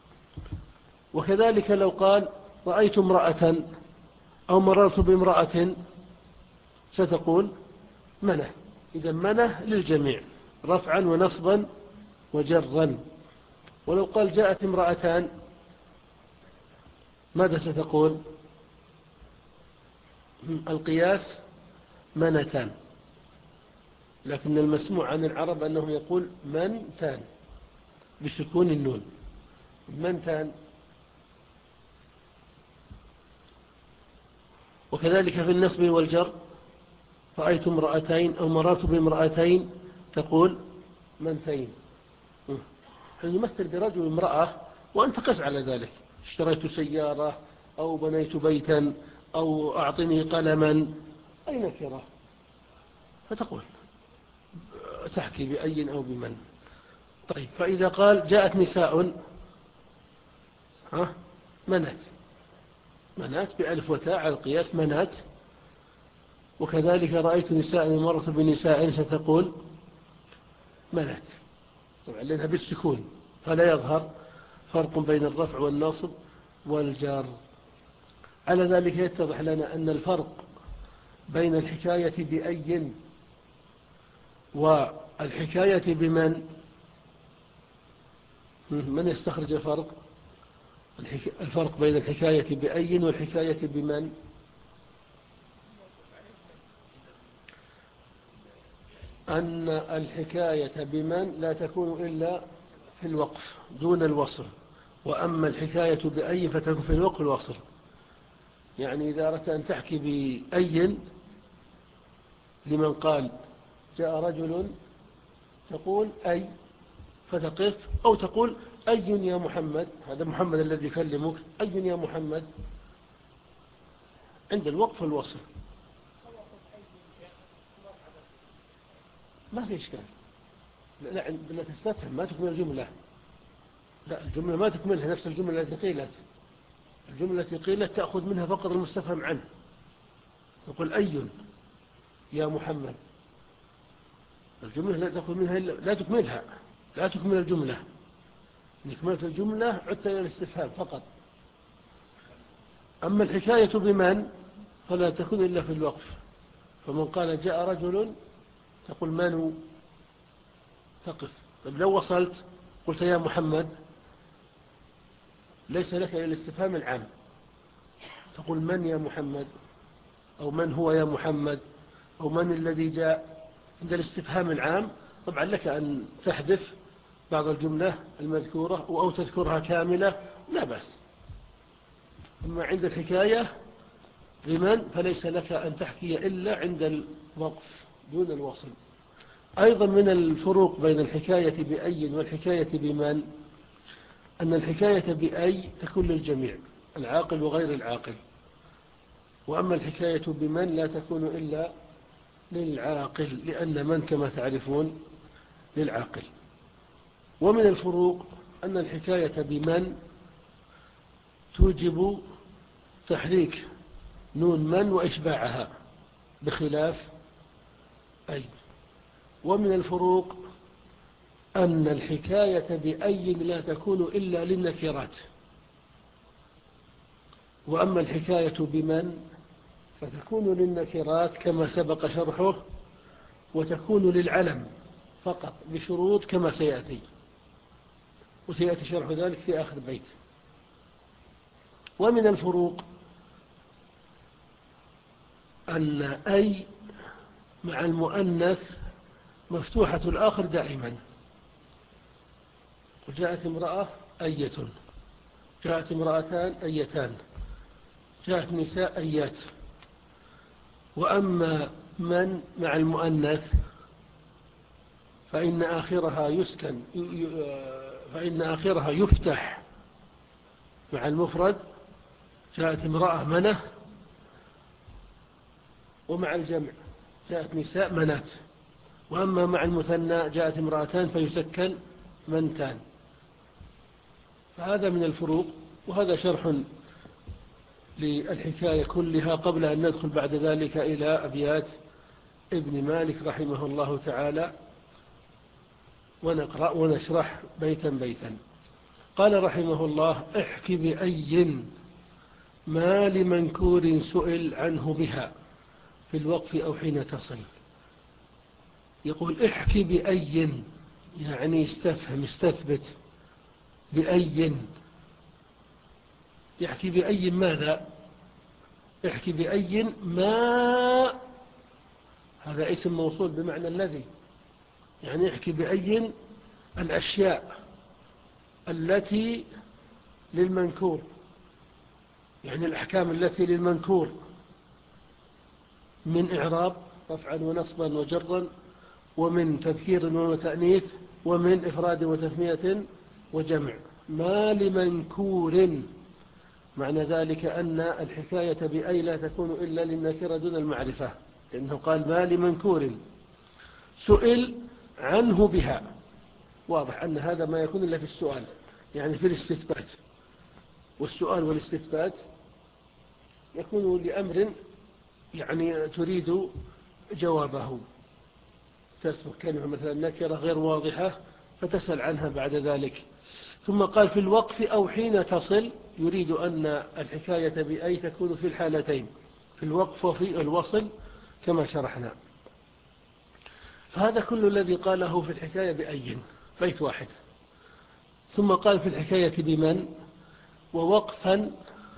وكذلك لو قال رأيت امرأة أو مررت بامرأة ستقول منة. إذن منة للجميع رفعا ونصبا وجرا. ولو قال جاءت امرأتان ماذا ستقول؟ القياس منتان، لكن المسموع عن العرب أنه يقول منتان بسكون النون، منتان. وكذلك في النصب والجر رأيت امرأتين أو مررت بامرأتين تقول منتين. نمثل برجل امرأة وأنت قس على ذلك، اشتريت سيارة أو بنيت بيتا أو أعطني قلما، أي نكرة، فتقول تحكي بأي أو بمن. طيب فإذا قال جاءت نساء ها منات، منات بألف وتاء على القياس منات. وكذلك رأيت نساء مرت بنساء ستقول منات، طبعا لأنها بالسكون فلا يظهر فرق بين الرفع والنصب والجر. على ذلك يتضح لنا أن الفرق بين الحكاية بأي والحكاية بمن، من يستخرج الفرق؟ الفرق بين الحكاية بأي والحكاية بمن. أن الحكاية بمن لا تكون إلا في الوقف دون الوصل، وأما الحكاية بأي فتكون في الوقف الوصل. يعني إذا أردت أن تحكي بأي لمن قال جاء رجل تقول أي فتقف، أو تقول أي يا محمد، هذا محمد الذي يكلمك، أي يا محمد، عند الوقف الوصل ما في إشكال. لا, لا تستفهم، ما تكمل الجملة، لا الجملة ما تكملها نفس الجملة التي قيلت. الجملة التي قيلت تأخذ منها فقط المستفهم عنه، تقول أي يا محمد، الجملة لا تأخذ منها إلا لا تكملها، لا تكمل الجملة. نكملت الجملة عدت إلى الاستفهام فقط. أما الحكاية بمن فلا تكون إلا في الوقف، فمن قال جاء رجل تقول من، تقف. طيب لو وصلت قلت يا محمد ليس لك إلا الاستفهام العام، تقول من يا محمد، أو من هو يا محمد، أو من الذي جاء. عند الاستفهام العام طبعا لك أن تحذف بعض الجملة المذكورة أو تذكرها كاملة لا بأس. أما عند الحكاية بمن فليس لك أن تحكي إلا عند الوقف دون الوصل. أيضا من الفروق بين الحكاية بأي والحكاية بمن أن الحكاية بأي تكون للجميع العاقل وغير العاقل، وأما الحكاية بمن لا تكون إلا للعاقل، لأن من كما تعرفون للعاقل. ومن الفروق أن الحكاية بمن توجب تحريك نون من وإشباعها بخلاف أي. ومن الفروق أن الحكاية بأي لا تكون إلا للنكرات، وأما الحكاية بمن فتكون للنكرات كما سبق شرحه، وتكون للعلم فقط بشروط كما سيأتي، وسيأتي شرح ذلك في آخر البيت. ومن الفروق أن أي مع المؤنث مفتوحة الآخر دائما. وجاءت امرأة أية، جاءت امرأتان أيتان، جاءت نساء أيات. وأما من مع المؤنث فإن آخرها يسكن، فإن آخرها يفتح مع المفرد، جاءت امرأة منة، ومع الجمع جاءت نساء منات. وأما مع المثنى جاءت امرأتان فيسكن منتان. فهذا من الفروق، وهذا شرح للحكاية كلها قبل أن ندخل بعد ذلك إلى أبيات ابن مالك رحمه الله تعالى ونقرأ ونشرح بيتا بيتا. قال رحمه الله: احكِ بأي ما لمنكور سئل عنه بها في الوقف أو حين تصل. يقول احكِ بأي، يعني استفهم استثبت بأي. يحكي بأي ماذا؟ يحكي بأي ما، هذا اسم موصول بمعنى الذي، يعني يحكي بأي الأشياء التي للمنكور، يعني الأحكام التي للمنكور من إعراب رفعا ونصبا وجرا، ومن تذكير وتأنيث، ومن إفراد وتثنية وجمع. ما لمنكور، معنى ذلك أن الحكاية بأي لا تكون إلا للنكرة دون المعرفة، لأنه قال ما لمنكور سئل عنه بها. واضح أن هذا ما يكون إلا في السؤال، يعني في الاستثبات. والسؤال والاستثبات يكون لأمر يعني تريد جوابه، تسبق كلمة مثلا نكرة غير واضحة فتسأل عنها بعد ذلك. ثم قال في الوقف أو حين تصل، يريد أن الحكاية بأي تكون في الحالتين، في الوقف وفي الوصل كما شرحنا. فهذا كل الذي قاله في الحكاية بأي، بيت واحد. ثم قال في الحكاية بمن ووقفا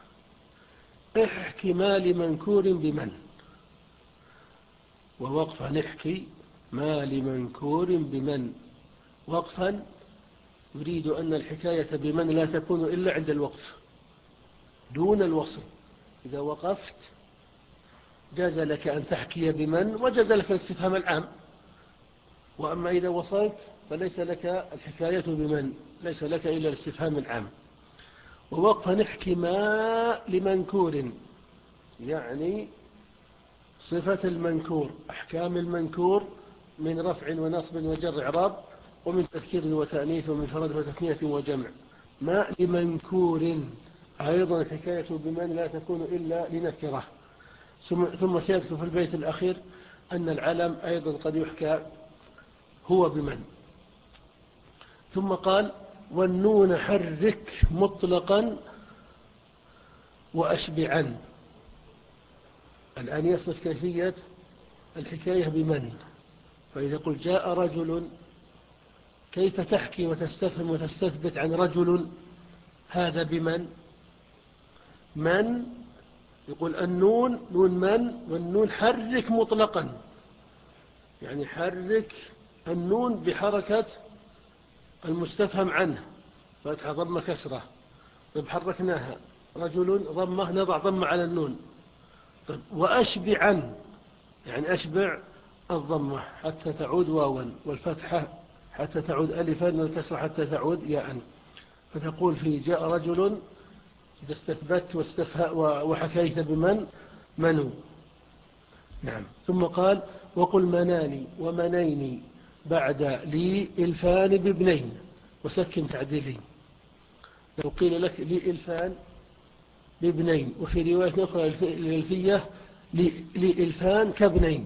احكي ما لمنكور بمن. ووقفا نحكي ما لمنكور بمن. وقفا يريد أن الحكاية بمن لا تكون إلا عند الوقف دون الوصل. إذا وقفت جاز لك أن تحكي بمن، وجاز لك الاستفهام العام. وأما إذا وصلت فليس لك الحكاية بمن، ليس لك إلا الاستفهام العام. ووقفا نحكي ما لمنكور، يعني صفة المنكور، أحكام المنكور من رفع ونصب وجر إعراب، ومن تذكير وتأنيث، ومن فرد وتثنية وجمع. ما لمنكور أيضا الحكاية بمن لا تكون إلا لنكرة. ثم سيذكر في البيت الأخير أن العلم أيضا قد يحكى هو بمن. ثم قال والنون حرك مطلقا وأشبعا. الآن يصف كيفية الحكاية بمن. فإذا قلت جاء رجل، كيف تحكي وتستفهم وتستثبت عن رجل؟ هذا بمن. من يقول النون نون من، والنون حرك مطلقا، يعني حرك النون بحركة المستفهم عنه، فتحة ضمة كسرة، طيب حركناها. رجل ضمة، نضع ضمة على النون. طيب وأشبعا، يعني أشبع الضمة حتى تعود واوا، والفتحة حتى تعود ألفا، والكسرة حتى تعود ياء. فتقول في جاء رجل إذا استثبت وحكيت بمن منو. نعم. ثم قال وقل مناني ومنيني بعد لي إلفان بابنين وسكن تعديلي. لو قيل لك لي إلفان بابنين، وفي رواية أخرى الألفية لي إلفان كابنين.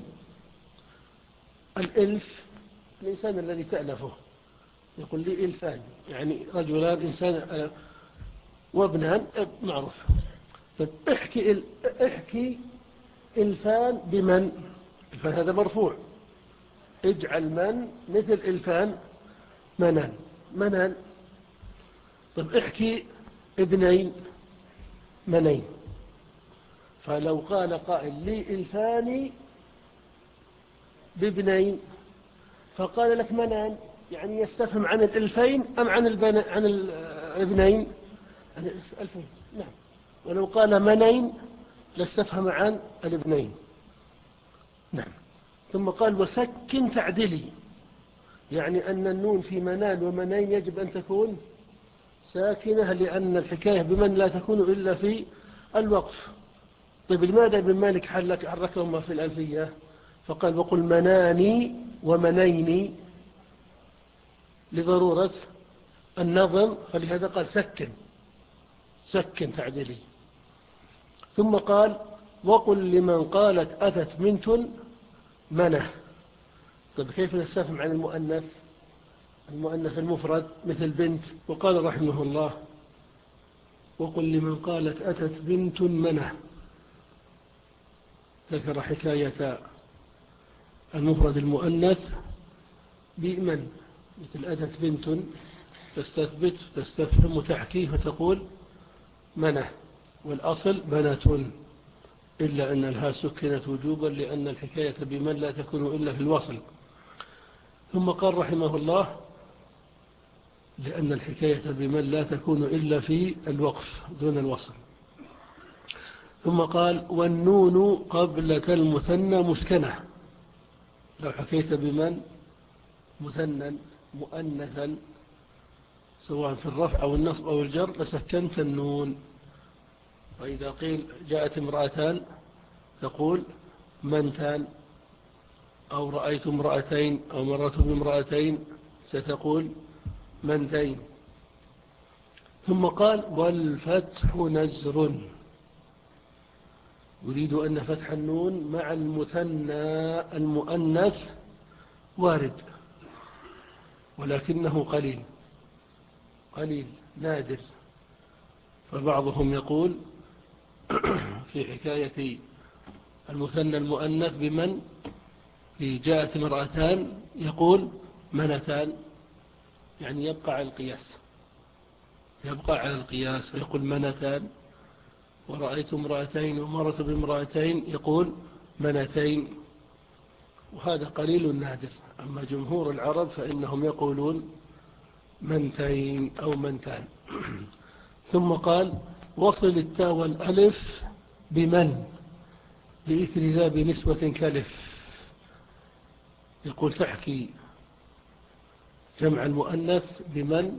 الإلف الإنسان الذي تألفه، يقول لي إلفان يعني رجلان إنسان وابنان معروف. طيب احكي احكي إلفان بمن؟ إلفان هذا مرفوع، اجعل من مثل إلفان منان منان. طيب احكي ابنين منين. فلو قال قائل لي إلفان بابنين فقال لك منان، يعني يستفهم عن الإلفين أم عن البن... عن الابنين؟ عن الألفين، نعم. ولو قال منين لاستفهم عن الابنين، نعم. ثم قال وسكن تعدلي، يعني أن النون في منان ومنين يجب أن تكون ساكنة، لأن الحكاية بمن لا تكون إلا في الوقف. طيب لماذا ابن مالك حركهما في الألفية؟ فقال وقل مناني ومنيني لضرورة النظم، فلهذا قال سكن سكن تعديلي. ثم قال وقل لمن قالت أتت بنت منه. طيب كيف نستفهم عن المؤنث المؤنث المفرد مثل بنت؟ وقال رحمه الله وقل لمن قالت أتت بنت منه. ذكر حكاية المفرد المؤنث بمن، مثل أتت بنت تستثبت تستفهم وتحكي فتقول منه، والأصل بنات، إلا أن الها سكنت وجوبا لأن الحكاية بمن لا تكون إلا في الوصل. ثم قال رحمه الله لأن الحكاية بمن لا تكون إلا في الوقف دون الوصل. ثم قال والنون قبلة المثنى مسكنة. لو حكيت بمن مثنى مؤنثا سواء في الرفع أو النصب أو الجر لسكنت النون. وإذا قيل جاءت امرأتان تقول منتان، أو رأيت امرأتين أو مررت بامرأتين ستقول منتين. ثم قال والفتح نزر، يريد أن فتح النون مع المثنى المؤنث وارد، ولكنه قليل قليل نادر. فبعضهم يقول في حكاية المثنى المؤنث بمن في جاءت امرأتان يقول منتان، يعني يبقى على القياس يبقى على القياس فيقول منتان. ورأيت امرأتين ومرت بامرأتين يقول منتين، وهذا قليل نادر. أما جمهور العرب فإنهم يقولون منتين أو منتان. ثم قال وصل التاء والألف بمن لإثر ذا بنسبة كلف. يقول تحكي جمع المؤنث بمن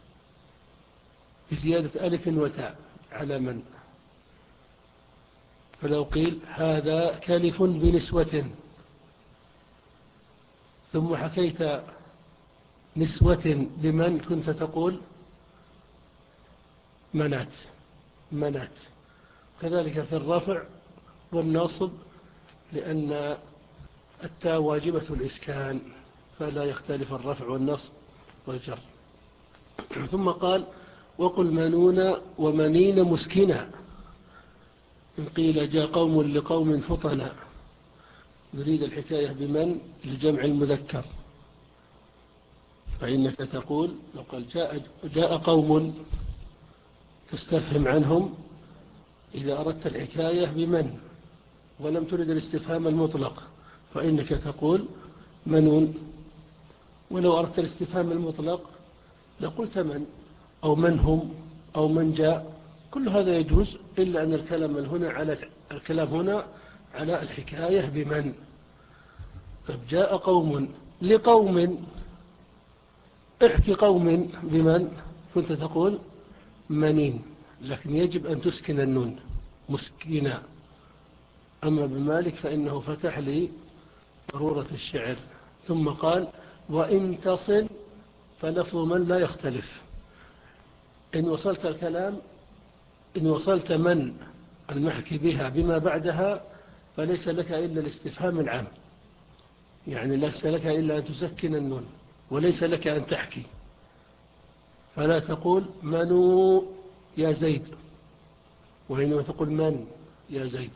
بزيادة ألف وتاء على من. فلو قيل هذا كلف بنسوة، ثم حكيت نسوة بمن كنت تقول منات منات. كذلك في الرفع والنصب، لأن التاء واجبة الإسكان فلا يختلف الرفع والنصب والجر. ثم قال وقل منون ومنين مسكنا. إن قيل جاء قوم لقوم فطنا، يريد الحكاية بمن لجمع المذكر، فإنك تقول لو قال جاء, جاء قوم تستفهم عنهم إذا أردت الحكاية بمن ولم ترد الاستفهام المطلق فإنك تقول منون. ولو أردت الاستفهام المطلق لقلت من أو من هم أو من جاء، كل هذا يجوز، إلا أن الكلام هنا على الكلام هنا على الحكاية بمن. طب جاء قوم لقوم، احكي قوم بمن كنت تقول منين، لكن يجب أن تسكن النون مسكنا. أما بمالك فإنه فتح لي ضرورة الشعر. ثم قال وإن تصل فلفظ من لا يختلف. إن وصلت الكلام إن وصلت من المحكي بها بما بعدها فليس لك إلا الاستفهام العام، يعني ليس لك إلا أن تسكن النون وليس لك أن تحكي، فلا تقول منو يا زيد، وإنما تقول من يا زيد.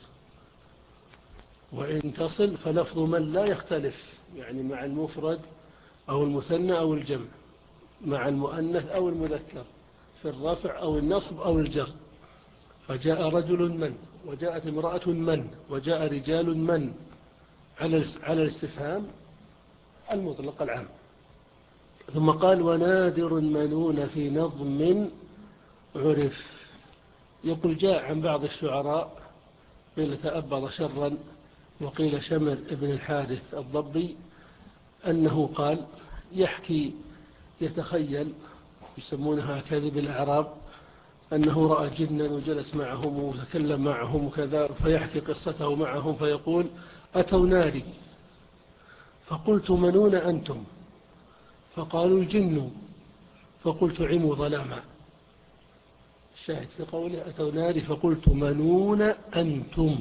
وإن تصل فلفظ من لا يختلف، يعني مع المفرد أو المثنى أو الجمع، مع المؤنث أو المذكر، في الرفع أو النصب أو الجر. فجاء رجل من، وجاءت امرأة من، وجاء رجال من، على الاستفهام المطلق العام. ثم قال ونادر منون في نظم عرف. يقول جاء عن بعض الشعراء قيل تأبر شرا وقيل شمر ابن الحارث الضبي أنه قال يحكي يتخيل، يسمونها كذب الأعراب، أنه رأى جنا وجلس معهم وتكلم معهم وكذا، فيحكي قصته معهم فيقول أتوا ناري فقلت منون أنتم، فقالوا الجن فقلت عموا ظلاما. الشاهد في قوله أتوا ناري فقلت منون أنتم.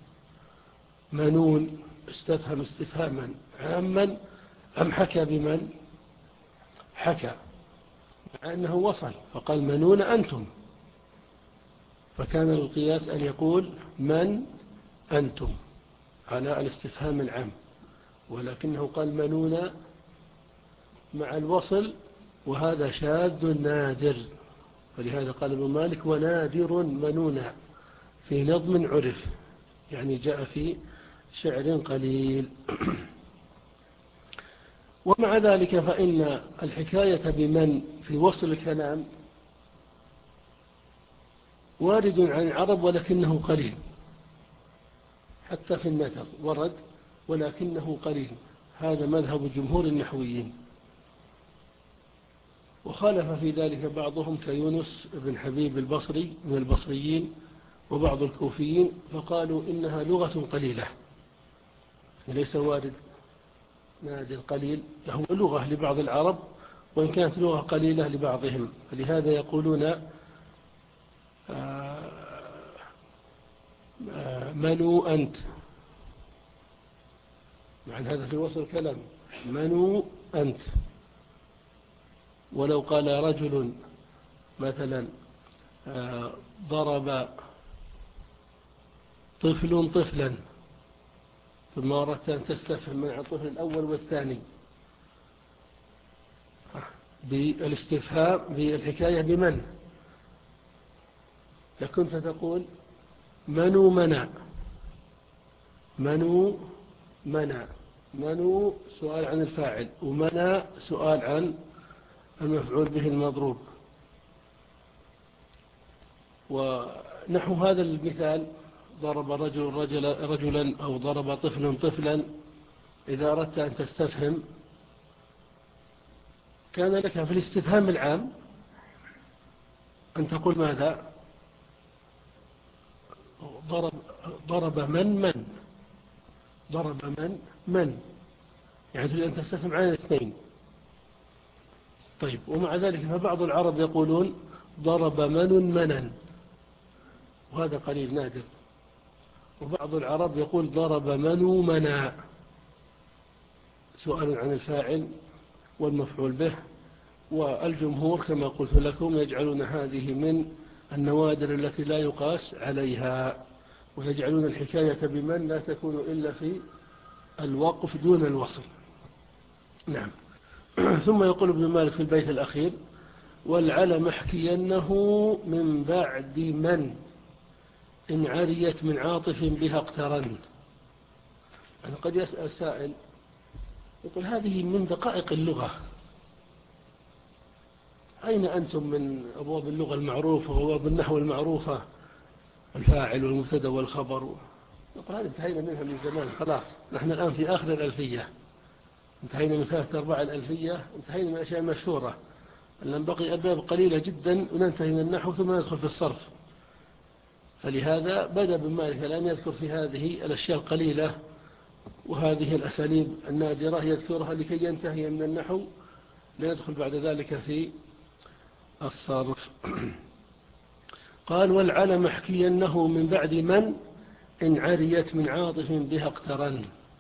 منون استفهم استفهاما عاما أم حكى بمن؟ حكى، مع أنه وصل فقال منون أنتم، فكان القياس أن يقول من أنتم على الاستفهام العام، ولكنه قال منون مع الوصل، وهذا شاذ نادر. ولهذا قال ابن مالك ونادر منون في نظم عرف، يعني جاء في شعر قليل. ومع ذلك فإن الحكاية بمن في وصل الكلام وارد عن العرب ولكنه قليل، حتى في النثر ورد ولكنه قليل. هذا مذهب جمهور النحويين، وخالف في ذلك بعضهم كيونس بن حبيب البصري من البصريين وبعض الكوفيين، فقالوا إنها لغة قليلة، ليس وارد نادر قليل، له لغة لبعض العرب وإن كانت لغة قليلة لبعضهم. فلهذا يقولون منو أنت، مع هذا في وصل الكلام منو أنت. ولو قال رجل مثلا ضرب طفل طفلا، ثم أردت أن تستفهم من الطفل الأول والثاني بالاستفهام بالحكاية بمن، لكنت تقول منو منع، منو منع، منو سؤال عن الفاعل، ومنع سؤال عن المفعول به المضروب. ونحو هذا المثال ضرب رجل رجلا, رجلا أو ضرب طفل طفلا، إذا أردت أن تستفهم كان لك في الاستفهام العام أن تقول ماذا؟ ضرب, ضرب من من ضرب من من يعني تريد أن تستفهم عن الاثنين. طيب، ومع ذلك فبعض العرب يقولون ضرب من منن، وهذا قليل نادر. وبعض العرب يقول ضرب منو منع، سؤال عن الفاعل والمفعول به. والجمهور كما قلت لكم يجعلون هذه من النوادر التي لا يقاس عليها، ويجعلون الحكاية بمن لا تكون إلا في الوقف دون الوصل. نعم. ثم يقول ابن مالك في البيت الأخير والعلم احكينه من بعد من إن عريت من عاطف بها اقترن. يعني قد يسأل سائل يقول هذه من دقائق اللغة، أين أنتم من أبواب اللغة المعروفة وأبواب النحو المعروفة، الفاعل والمبتدا والخبر؟ يقول هذه انتهينا منها من زمان، خلاص نحن الآن في آخر الألفية، انتهينا من ثلاثة أرباع الألفية، انتهينا من الأشياء المشهورة، لأن بقي أبواب قليلة جدا وننتهي من النحو ثم ندخل في الصرف. فلهذا بدأ ابن مالك الآن يذكر في هذه الأشياء القليلة وهذه الأساليب النادرة يذكرها لكي ينتهي من النحو ليدخل بعد ذلك في الصرف. قال والعلم احكينه من بعد من إن عريت من عاطف بها اقترن.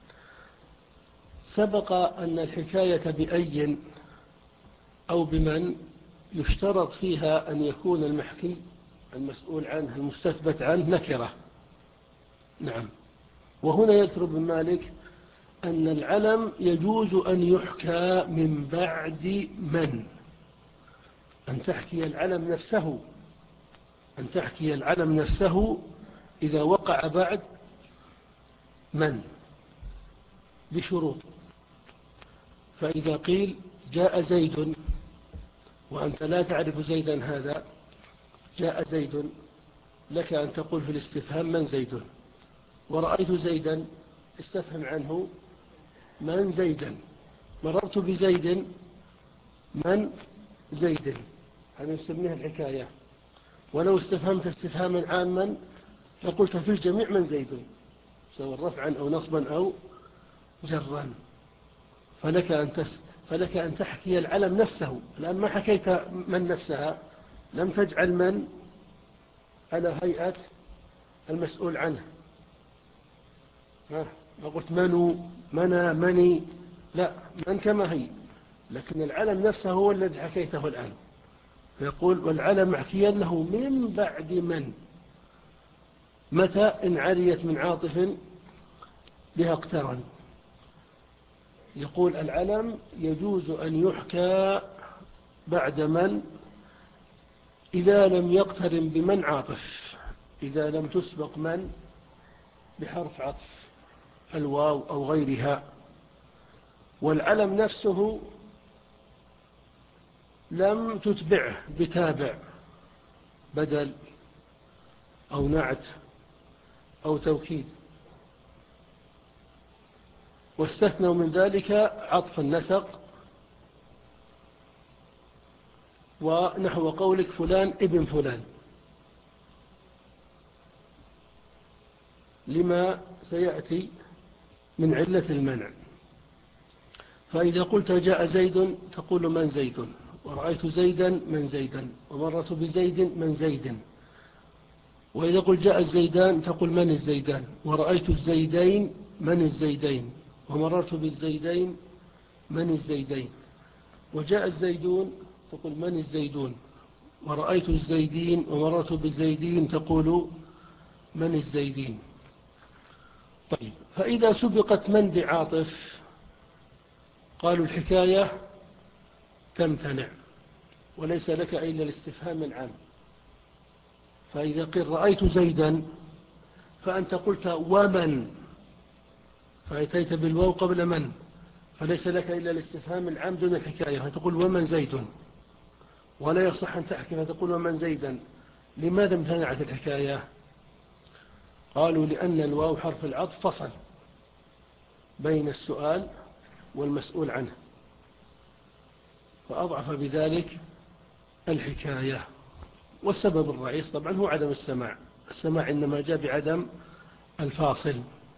سبق أن الحكاية بأي أو بمن يشترط فيها أن يكون المحكي المسؤول عنه المستثبت عنه نكرة. نعم. وهنا يذكر ابن مالك أن العلم يجوز أن يحكى من بعد من، أن تحكي العلم نفسه أن تحكي العلم نفسه إذا وقع بعد من بشروط. فإذا قيل جاء زيد وأنت لا تعرف زيدا هذا، جاء زيد، لك أن تقول في الاستفهام من زيد، ورأيت زيدا استفهم عنه من زيدا، مررت بزيد من زيد، هذا نسميها الحكاية. ولو استفهمت استفهاما عاما لقلت في الجميع من زيد سواء رفعا أو نصبا أو جرا. فلك أن, تس فلك أن تحكي العلم نفسه. الآن ما حكيت من نفسها، لم تجعل من على هيئة المسؤول عنه، ما قلت منو منا مني، لا، من كما هي، لكن العلم نفسه هو الذي حكيته الآن. فيقول والعلم احكي له من بعد من، متى إن عريت من عاطف بها اقترن. يقول العلم يجوز أن يحكى بعد من إذا لم يقترن بمن عاطف، إذا لم تسبق من بحرف عطف الواو أو غيرها. والعلم نفسه لم تتبعه بتابع بدل أو نعت أو توكيد. واستثنوا من ذلك عطف النسق ونحو قولك فلان ابن فلان، لما سيأتي من علة المنع. فإذا قلت جاء زيد تقول من زيد، ورأيت زيدا من زيدا، ومرت بزيد من زيد. وإذا قلت جاء الزيدان تقول من الزيدان، ورأيت الزيدين من الزيدين، ومررت بالزيدين من الزيدين. وجاء الزيدون تقول من الزيدون، ورأيت الزيدين ومررت بالزيدين تقول من الزيدين. طيب، فإذا سبقت من بعاطف قالوا الحكاية تمتنع وليس لك إلا الاستفهام العام. فإذا قيل رأيت زيدا فأنت قلت ومن، فأتيت بالواو قبل من، فليس لك إلا الاستفهام العام دون الحكاية، فتقول ومن زيد، ولا يصح أن تحكي فتقول ومن زيدا. لماذا امتنعت الحكاية؟ قالوا لأن الواو حرف العطف فصل بين السؤال والمسؤول عنه، فأضعف بذلك الحكاية. والسبب الرئيس طبعا هو عدم السماع، السماع إنما جاء بعدم الفاصل.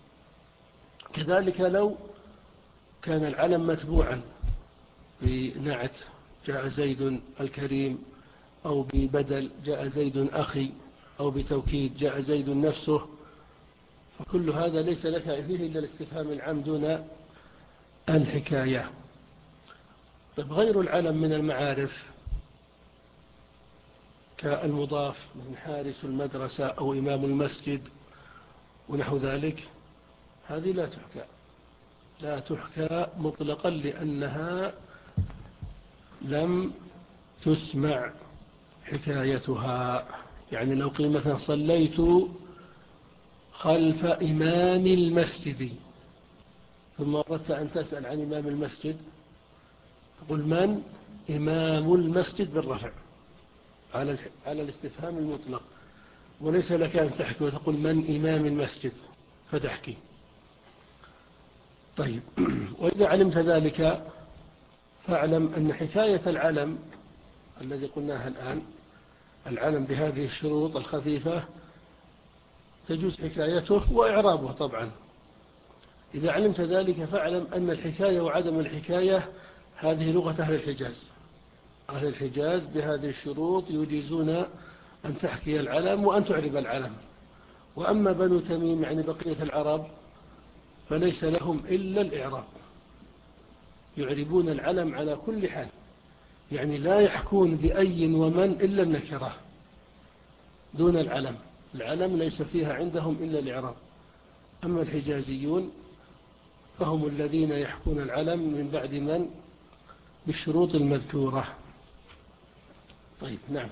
كذلك لو كان العلم متبوعا بنعت جاء زيد الكريم، أو ببدل جاء زيد أخي، أو بتوكيد جاء زيد نفسه، فكل هذا ليس لك فيه إلا الاستفهام العام دون الحكاية. طيب، غير العلم من المعارف كالمضاف من حارس المدرسة أو إمام المسجد ونحو ذلك، هذه لا تحكى لا تحكى مطلقا لأنها لم تسمع حكايتها. يعني لو قيل مثلا صليت خلف إمام المسجد، ثم أردت أن تسأل عن إمام المسجد تقول من إمام المسجد بالرفع على على الاستفهام المطلق، وليس لك أن تحكي وتقول من إمام المسجد فتحكي. طيب، وإذا علمت ذلك فاعلم أن حكاية العلم الذي قلناها الآن، العلم بهذه الشروط الخفيفة، تجوز حكايته وإعرابه طبعا. إذا علمت ذلك فاعلم أن الحكاية وعدم الحكاية هذه لغة أهل الحجاز. أهل الحجاز بهذه الشروط يجيزون أن تحكي العلم وأن تعرب العلم. وأما بنو تميم يعني بقية العرب فليس لهم إلا الإعراب، يعربون العلم على كل حال، يعني لا يحكون بأي ومن إلا النكرة دون العلم. العلم ليس فيها عندهم إلا الإعراب. أما الحجازيون فهم الذين يحكون العلم من بعد من بالشروط المذكورة. طيب نعم.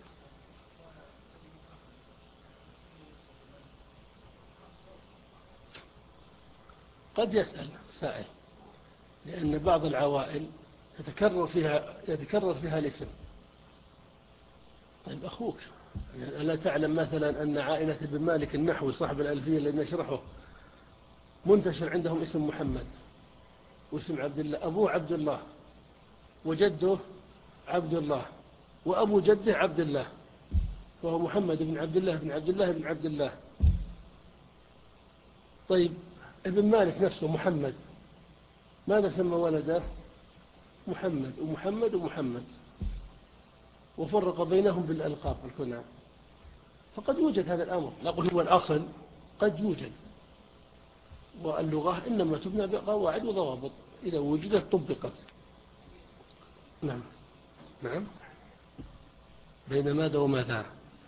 قد يسأل سائل، لأن بعض العوائل يتكرر فيها يتكرر فيها الاسم. طيب أخوك، ألا تعلم مثلا أن عائلة ابن مالك النحوي صاحب الألفية الذي نشرحه منتشر عندهم اسم محمد واسم عبد الله، أبوه عبد الله وجده عبد الله وأبو جده عبد الله، وهو محمد بن عبد الله بن عبد الله بن عبد الله. طيب ابن مالك نفسه محمد، ماذا سمى ولده؟ محمد ومحمد ومحمد، وفرق بينهم بالألقاب الكنى. فقد يوجد هذا الأمر، نقول هو الأصل، قد يوجد. واللغة إنما تبنى بقواعد وضوابط، إذا وجدت طبقت. نعم نعم. بين ماذا وماذا؟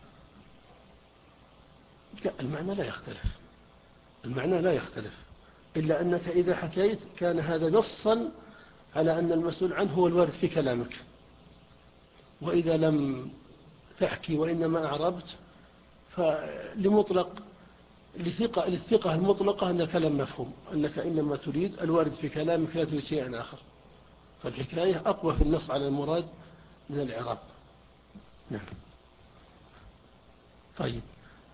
لا، المعنى لا يختلف، المعنى لا يختلف، إلا أنك إذا حكيت كان هذا نصا على أن المسؤول عنه هو الوارد في كلامك، وإذا لم تحكي وإنما أعربت فلمطلق لثقة للثقة المطلقة أن الكلام مفهوم، أنك إنما تريد الوارد في كلامك لا تريد شيئا آخر، فالحكاية أقوى في النص على المراد من الإعراب. نعم. طيب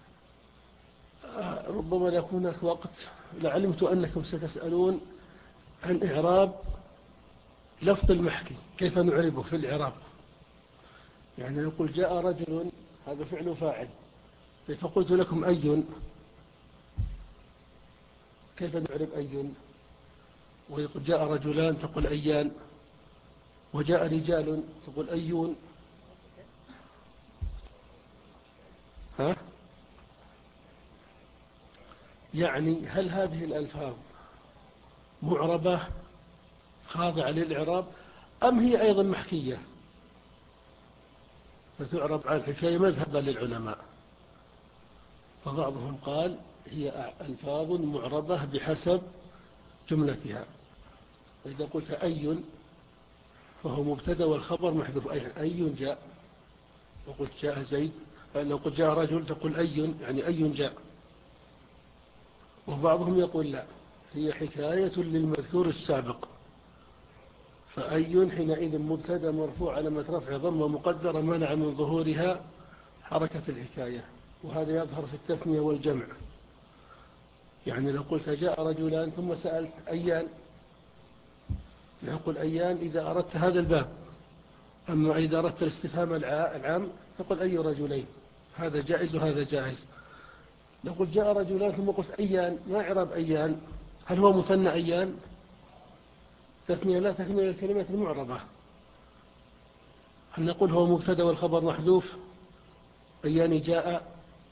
ربما لا يكون هناك وقت، لعلمت أنكم ستسألون عن إعراب لفظ المحكي، كيف نعربه في الإعراب. يعني نقول جاء رجل، هذا فعل فاعل، فقلت لكم أي، كيف نعرب أي؟ ويقول جاء رجلان تقول أيان، وجاء رجال تقول أيون. ها؟ يعني هل هذه الألفاظ معربة خاضعة للإعراب أم هي أيضا محكية فتعرب عن الحكاية مذهبا للعلماء؟ فبعضهم قال هي ألفاظ معربة بحسب جملتها. فإذا قلت أي فهو مبتدا والخبر محذوف، أي أي جاء، وقلت جاء زيد، لو قلت جاء رجل تقول أي يعني أي جاء. وبعضهم يقول لا، هي حكاية للمذكور السابق، فأي حينئذ مبتدا مرفوع علامة رفع ضمة مقدرة منع من ظهورها حركة الحكاية، وهذا يظهر في التثنية والجمع. يعني لو قلت جاء رجلان ثم سألت أيان، نقول أيان إذا أردت هذا الباب، أما إذا أردت الاستفهام العام تقول أي رجلين، هذا جائز وهذا جائز. لو قلت جاء رجلان ثم قلت أيان، ما إعراب أيان؟ هل هو مثنى أيان؟ تثنية لا تكمل الكلمات المعربة. هل نقول هو مبتدا والخبر محذوف أيان جاء،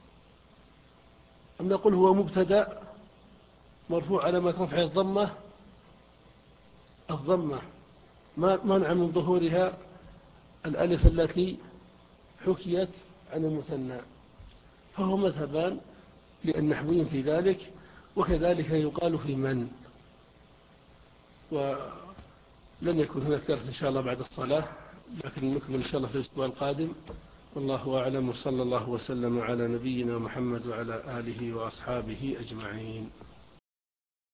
أم نقول هو مبتدا مرفوع علامة رفع الضمة الضمة منع من ظهورها الألف التي حكيت عن المثنى؟ فهو مذهبان للنحويين في ذلك، وكذلك يقال في من. ولن يكون هناك درس إن شاء الله بعد الصلاة، لكن نكمل إن شاء الله في الأسبوع القادم. والله أعلم، وصلى الله وسلم على نبينا محمد وعلى آله وأصحابه أجمعين.